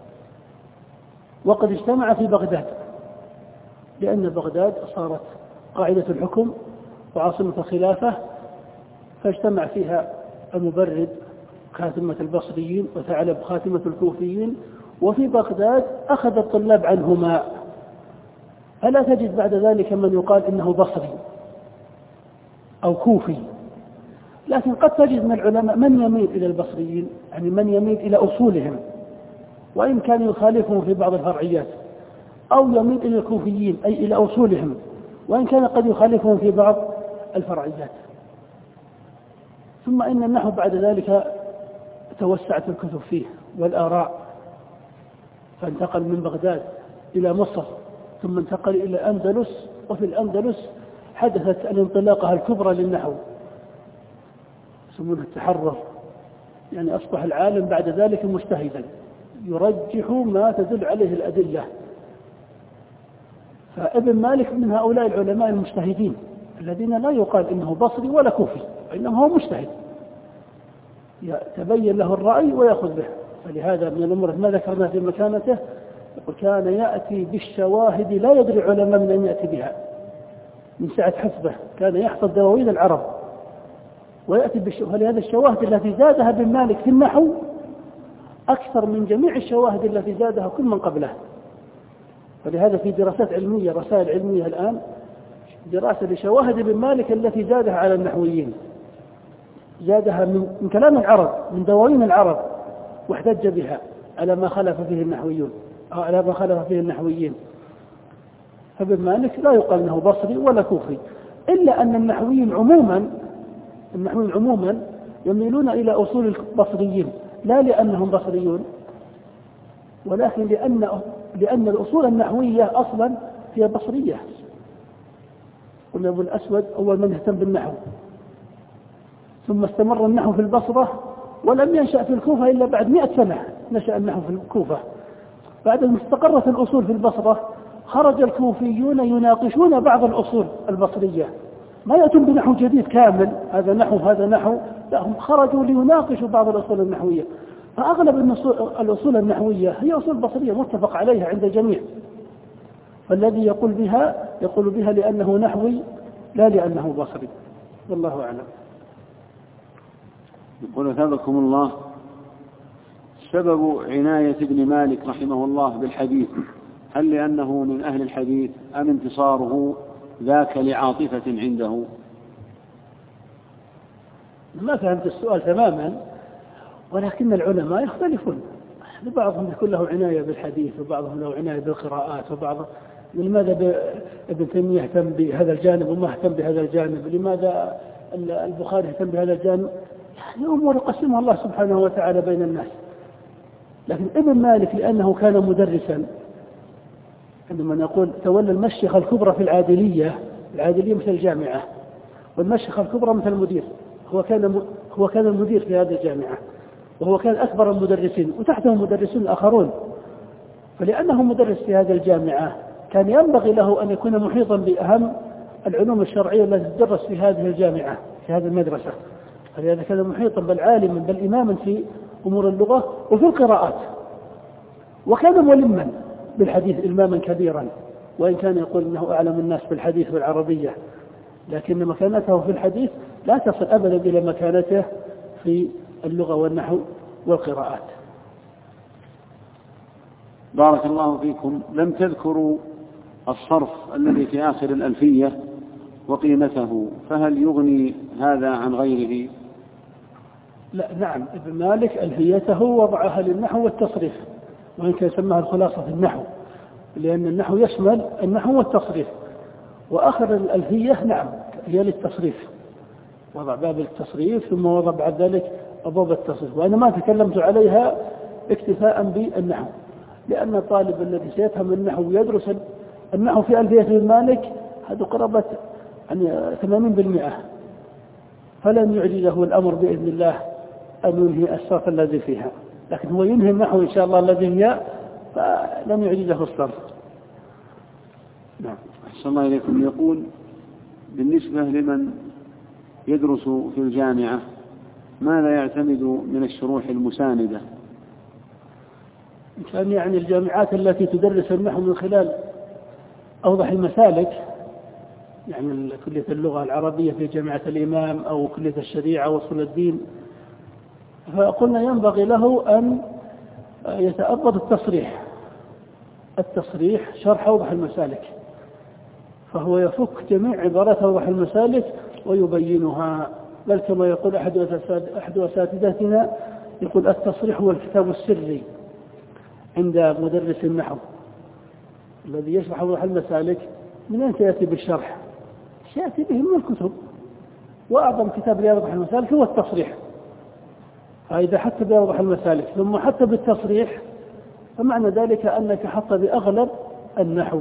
وقد اجتمع في بغداد، لأن بغداد صارت قاعدة الحكم وعاصمة الخلافة، فاجتمع فيها المبرد خاتمة البصريين وثعلب خاتمة الكوفيين. وفي بغداد أخذ الطلاب عنهما، فلا تجد بعد ذلك من يقال إنه بصري أو كوفي، لكن قد تجد من العلماء من يميل إلى البصريين، يعني من يميل إلى أصولهم وإن كان يخالفهم في بعض الفرعيات، أو يميل إلى الكوفيين أي إلى أصولهم وإن كان قد يخالفهم في بعض الفرعيات. ثم إن النحو بعد ذلك توسعت الكتب فيه والآراء، فانتقل من بغداد إلى مصر، ثم انتقل إلى الأندلس، وفي الأندلس حدثت الانطلاقة الكبرى للنحو يسمونها التحرر، يعني أصبح العالم بعد ذلك مجتهدا يرجح ما تدل عليه الأدلة. فابن مالك من هؤلاء العلماء المجتهدين الذين لا يقال إنه بصري ولا كوفي، وإنما هو مجتهد تبين له الرأي ويأخذ به. فلهذا من الأمور ما ذكرنا في مكانته وكان يأتي بالشواهد لا يدري علماء من أن يأتي بها من سعة حفظه، كان يحفظ دواوين العرب ويأتي بالشواهد. لهذا الشواهد التي زادها ابن مالك في النحو أكثر من جميع الشواهد التي زادها كل من قبله. فلهذا في دراسات علمية رسائل علمية الآن دراسة لشواهد ابن مالك التي زادها على النحويين، زادها من, من كلام العرب من دواوين العرب واحتج بها على ما خالف فيه النحويون أو على ما خالف فيه النحويين. فابن مالك لا يقال انه بصري ولا كوفي، الا ان النحويين عموما النحويين عموما يميلون الى اصول البصريين، لا لانهم بصريون ولكن لان لان الاصول النحويه اصلا هي بصريه. قلنا ابو الاسود اول من اهتم بالنحو، ثم استمر النحو في البصره ولم ينشأ في الكوفة إلا بعد مئة سنة نشأ النحو في الكوفة. بعد ما استقرت الأصول في البصرة خرج الكوفيون يناقشون بعض الأصول البصرية، ما يأتون بنحو جديد كامل هذا نحو هذا نحو، لا هم خرجوا ليناقشوا بعض الأصول النحوية. فأغلب الأصول النحوية هي أصول بصرية متفق عليها عند الجميع، فالذي يقول بها يقول بها لأنه نحوي لا لأنه بصري، والله أعلم. يقول أثابكم الله، سبب عناية ابن مالك رحمه الله بالحديث هل لأنه من أهل الحديث أم انتصاره ذاك لعاطفة عنده؟ ما فهمت السؤال تماما، ولكن العلماء يختلفون، بعضهم يكون له عناية بالحديث وبعضهم له عناية بالقراءات، وبعض لماذا ابن تيمية يهتم بهذا الجانب وما يهتم بهذا الجانب، لماذا البخاري يهتم بهذا الجانب، يعني أمور يقسمها الله سبحانه وتعالى بين الناس. لكن ابن مالك لأنه كان مدرسا، عندما نقول تولى المشيخة الكبرى في العادلية، العادلية مثل الجامعة والمشيخة الكبرى مثل المدير، هو كان هو كان المدير في هذه الجامعة، وهو كان أكبر المدرسين وتحته مدرسون آخرون. فلأنه مدرس في هذه الجامعة كان ينبغي له أن يكون محيطا بأهم العلوم الشرعية التي تدرس في هذه الجامعة في هذه المدرسة، فلهذا كان محيطا بل عالما بل إماما في أمور اللغة وفي القراءات، وكان ملما بالحديث إماما كبيرا، وإن كان يقول أنه أعلم الناس بالحديث والعربية، لكن مكانته في الحديث لا تصل أبدا إلى مكانته في اللغة والنحو والقراءات. بارك الله فيكم. لم تذكروا الصرف الذي في آخر الألفية وقيمته، فهل يغني هذا عن غيره؟ لا نعم، ابن مالك ألفيته وضعها للنحو والتصريف، وإن كان يسمىها الخلاصة في النحو، لأن النحو يشمل النحو والتصريف، وآخر الألفية نعم هي للتصريف، وضع باب التصريف ثم وضع بعد ذلك أبواب التصريف. وأنا ما تكلمت عليها اكتفاء بالنحو، لأن الطالب الذي سيفهم النحو ويدرس النحو في ألفية ابن مالك هذا قرابة يعني ثمانين بالمئة، فلن يعجزه الأمر بإذن الله أن ينهي الصرف الذي فيها، لكن هو ينهي النحو إن شاء الله الذي هي، فلن يعجزه الصرف. نعم. أحسن الله إليكم. يقول بالنسبة لمن يدرس في الجامعة ماذا يعتمد من الشروح المساندة؟ كان يعني الجامعات التي تدرس النحو من خلال أوضح المسالك، يعني كلية اللغة العربية في جامعة الإمام أو كلية الشريعة وأصول الدين، فقلنا ينبغي له أن يتأبد التصريح التصريح شرح أوضح المسالك، فهو يفك جميع عبارات أوضح المسالك ويبينها. بل كما يقول أحد أساتذتنا يقول التصريح هو الكتاب السري عند مدرس النحو الذي يشرح أوضح المسالك. من أين سيأتي بالشرح؟ سيأتي به من الكتب، وأعظم كتاب لأوضح المسالك هو التصريح. فإذا حتى بأوضح المسالك ثم حتى بالتصريح فمعنى ذلك أنك حتى بأغلب النحو.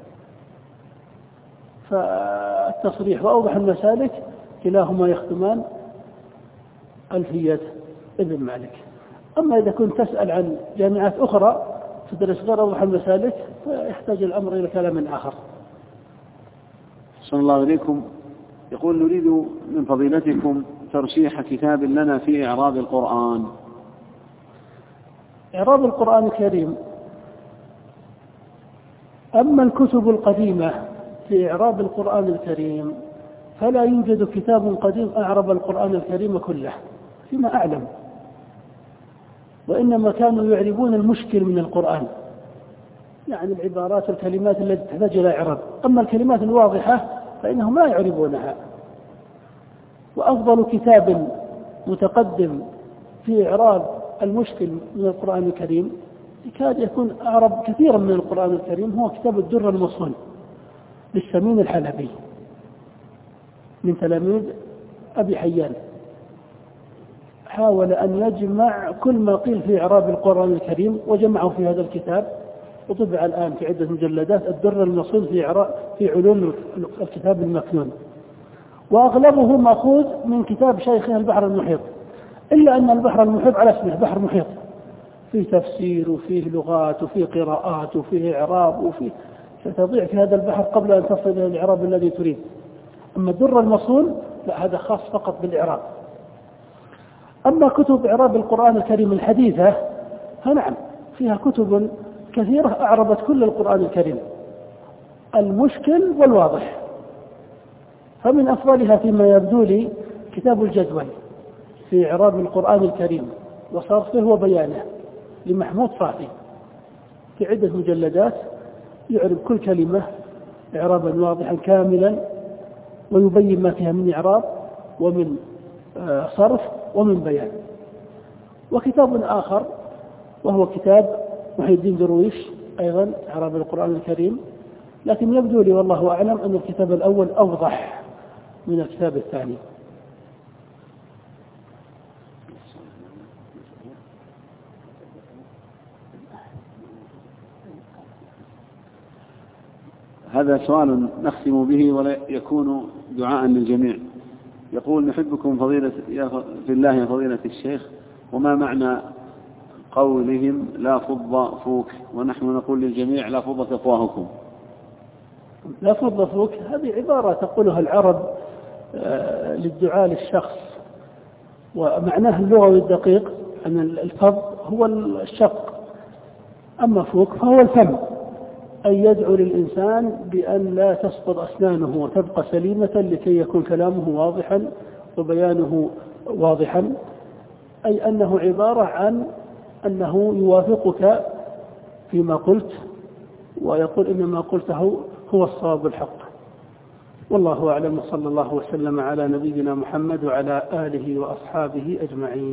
فالتصريح وأوضح المسالك كلاهما يخدمان ألفية ابن مالك. أما إذا كنت تسأل عن جامعات أخرى تدرس غير أوضح المسالك فيحتاج الأمر إلى كلام آخر. صلى الله عليكم. يقول نريد من فضيلتكم ترشيح كتاب لنا في إعراب القرآن. إعراب القرآن الكريم، أما الكتب القديمة في إعراب القرآن الكريم فلا يوجد كتاب قديم أعرب القرآن الكريم كله فيما أعلم، وإنما كانوا يعربون المشكل من القرآن، يعني العبارات والكلمات التي تحتاج إلى إعراب. أما الكلمات الواضحة فإنهم لا يعربونها. وأفضل كتاب متقدم في إعراب المشكل من القرآن الكريم يكاد يكون أعرب كثيرا من القرآن الكريم هو كتاب الدر المصون للسمين الحلبي من تلاميذ أبي حيان. حاول أن يجمع كل ما قيل في إعراب القرآن الكريم وجمعه في هذا الكتاب، وطبع الآن في عدة مجلدات الدر المصون في إعراب في علوم الكتاب المكنون، وأغلبه مأخوذ من كتاب شيخه البحر المحيط، إلا أن البحر المحيط على اسمه بحر محيط، فيه تفسير وفيه لغات وفيه قراءات وفيه إعراب وفيه، ستضيع في هذا البحر قبل أن تصل إلى الإعراب الذي تريد. أما الدر المصون لا، هذا خاص فقط بالإعراب. أما كتب إعراب القرآن الكريم الحديثة فنعم فيها كتب كثيرة أعربت كل القرآن الكريم المشكل والواضح. فمن أفضلها فيما يبدو لي كتاب الجدول في إعراب القرآن الكريم وصرفه وبيانه لمحمود صافي في عدة مجلدات، يعرب كل كلمة إعرابا واضحا كاملا ويبين ما فيها من إعراب ومن صرف ومن بيان. وكتاب آخر وهو كتاب محي الدين درويش أيضا إعراب القرآن الكريم، لكن يبدو لي والله أعلم أن الكتاب الأول أوضح من الكتاب الثاني. هذا سؤال نختم به ولا يكون دعاء للجميع. يقول نحبكم فضيلة في الله يا فضيلة الشيخ، وما معنى قولهم لا فض فوك ونحن نقول للجميع لا فض أفواهكم؟ لا فض فوك هذه عبارة تقولها العرب للدعاء للشخص، ومعناه اللغوي الدقيق أن الفض هو الشق، أما فوك فهو الفم، أن يدعو للإنسان بأن لا تسقط أسنانه وتبقى سليمة لكي يكون كلامه واضحا وبيانه واضحا، أي أنه عبارة عن أنه يوافقك فيما قلت ويقول إن ما قلته هو الصواب الحق. والله أعلم، صلى الله وسلم على نبينا محمد وعلى آله وأصحابه أجمعين.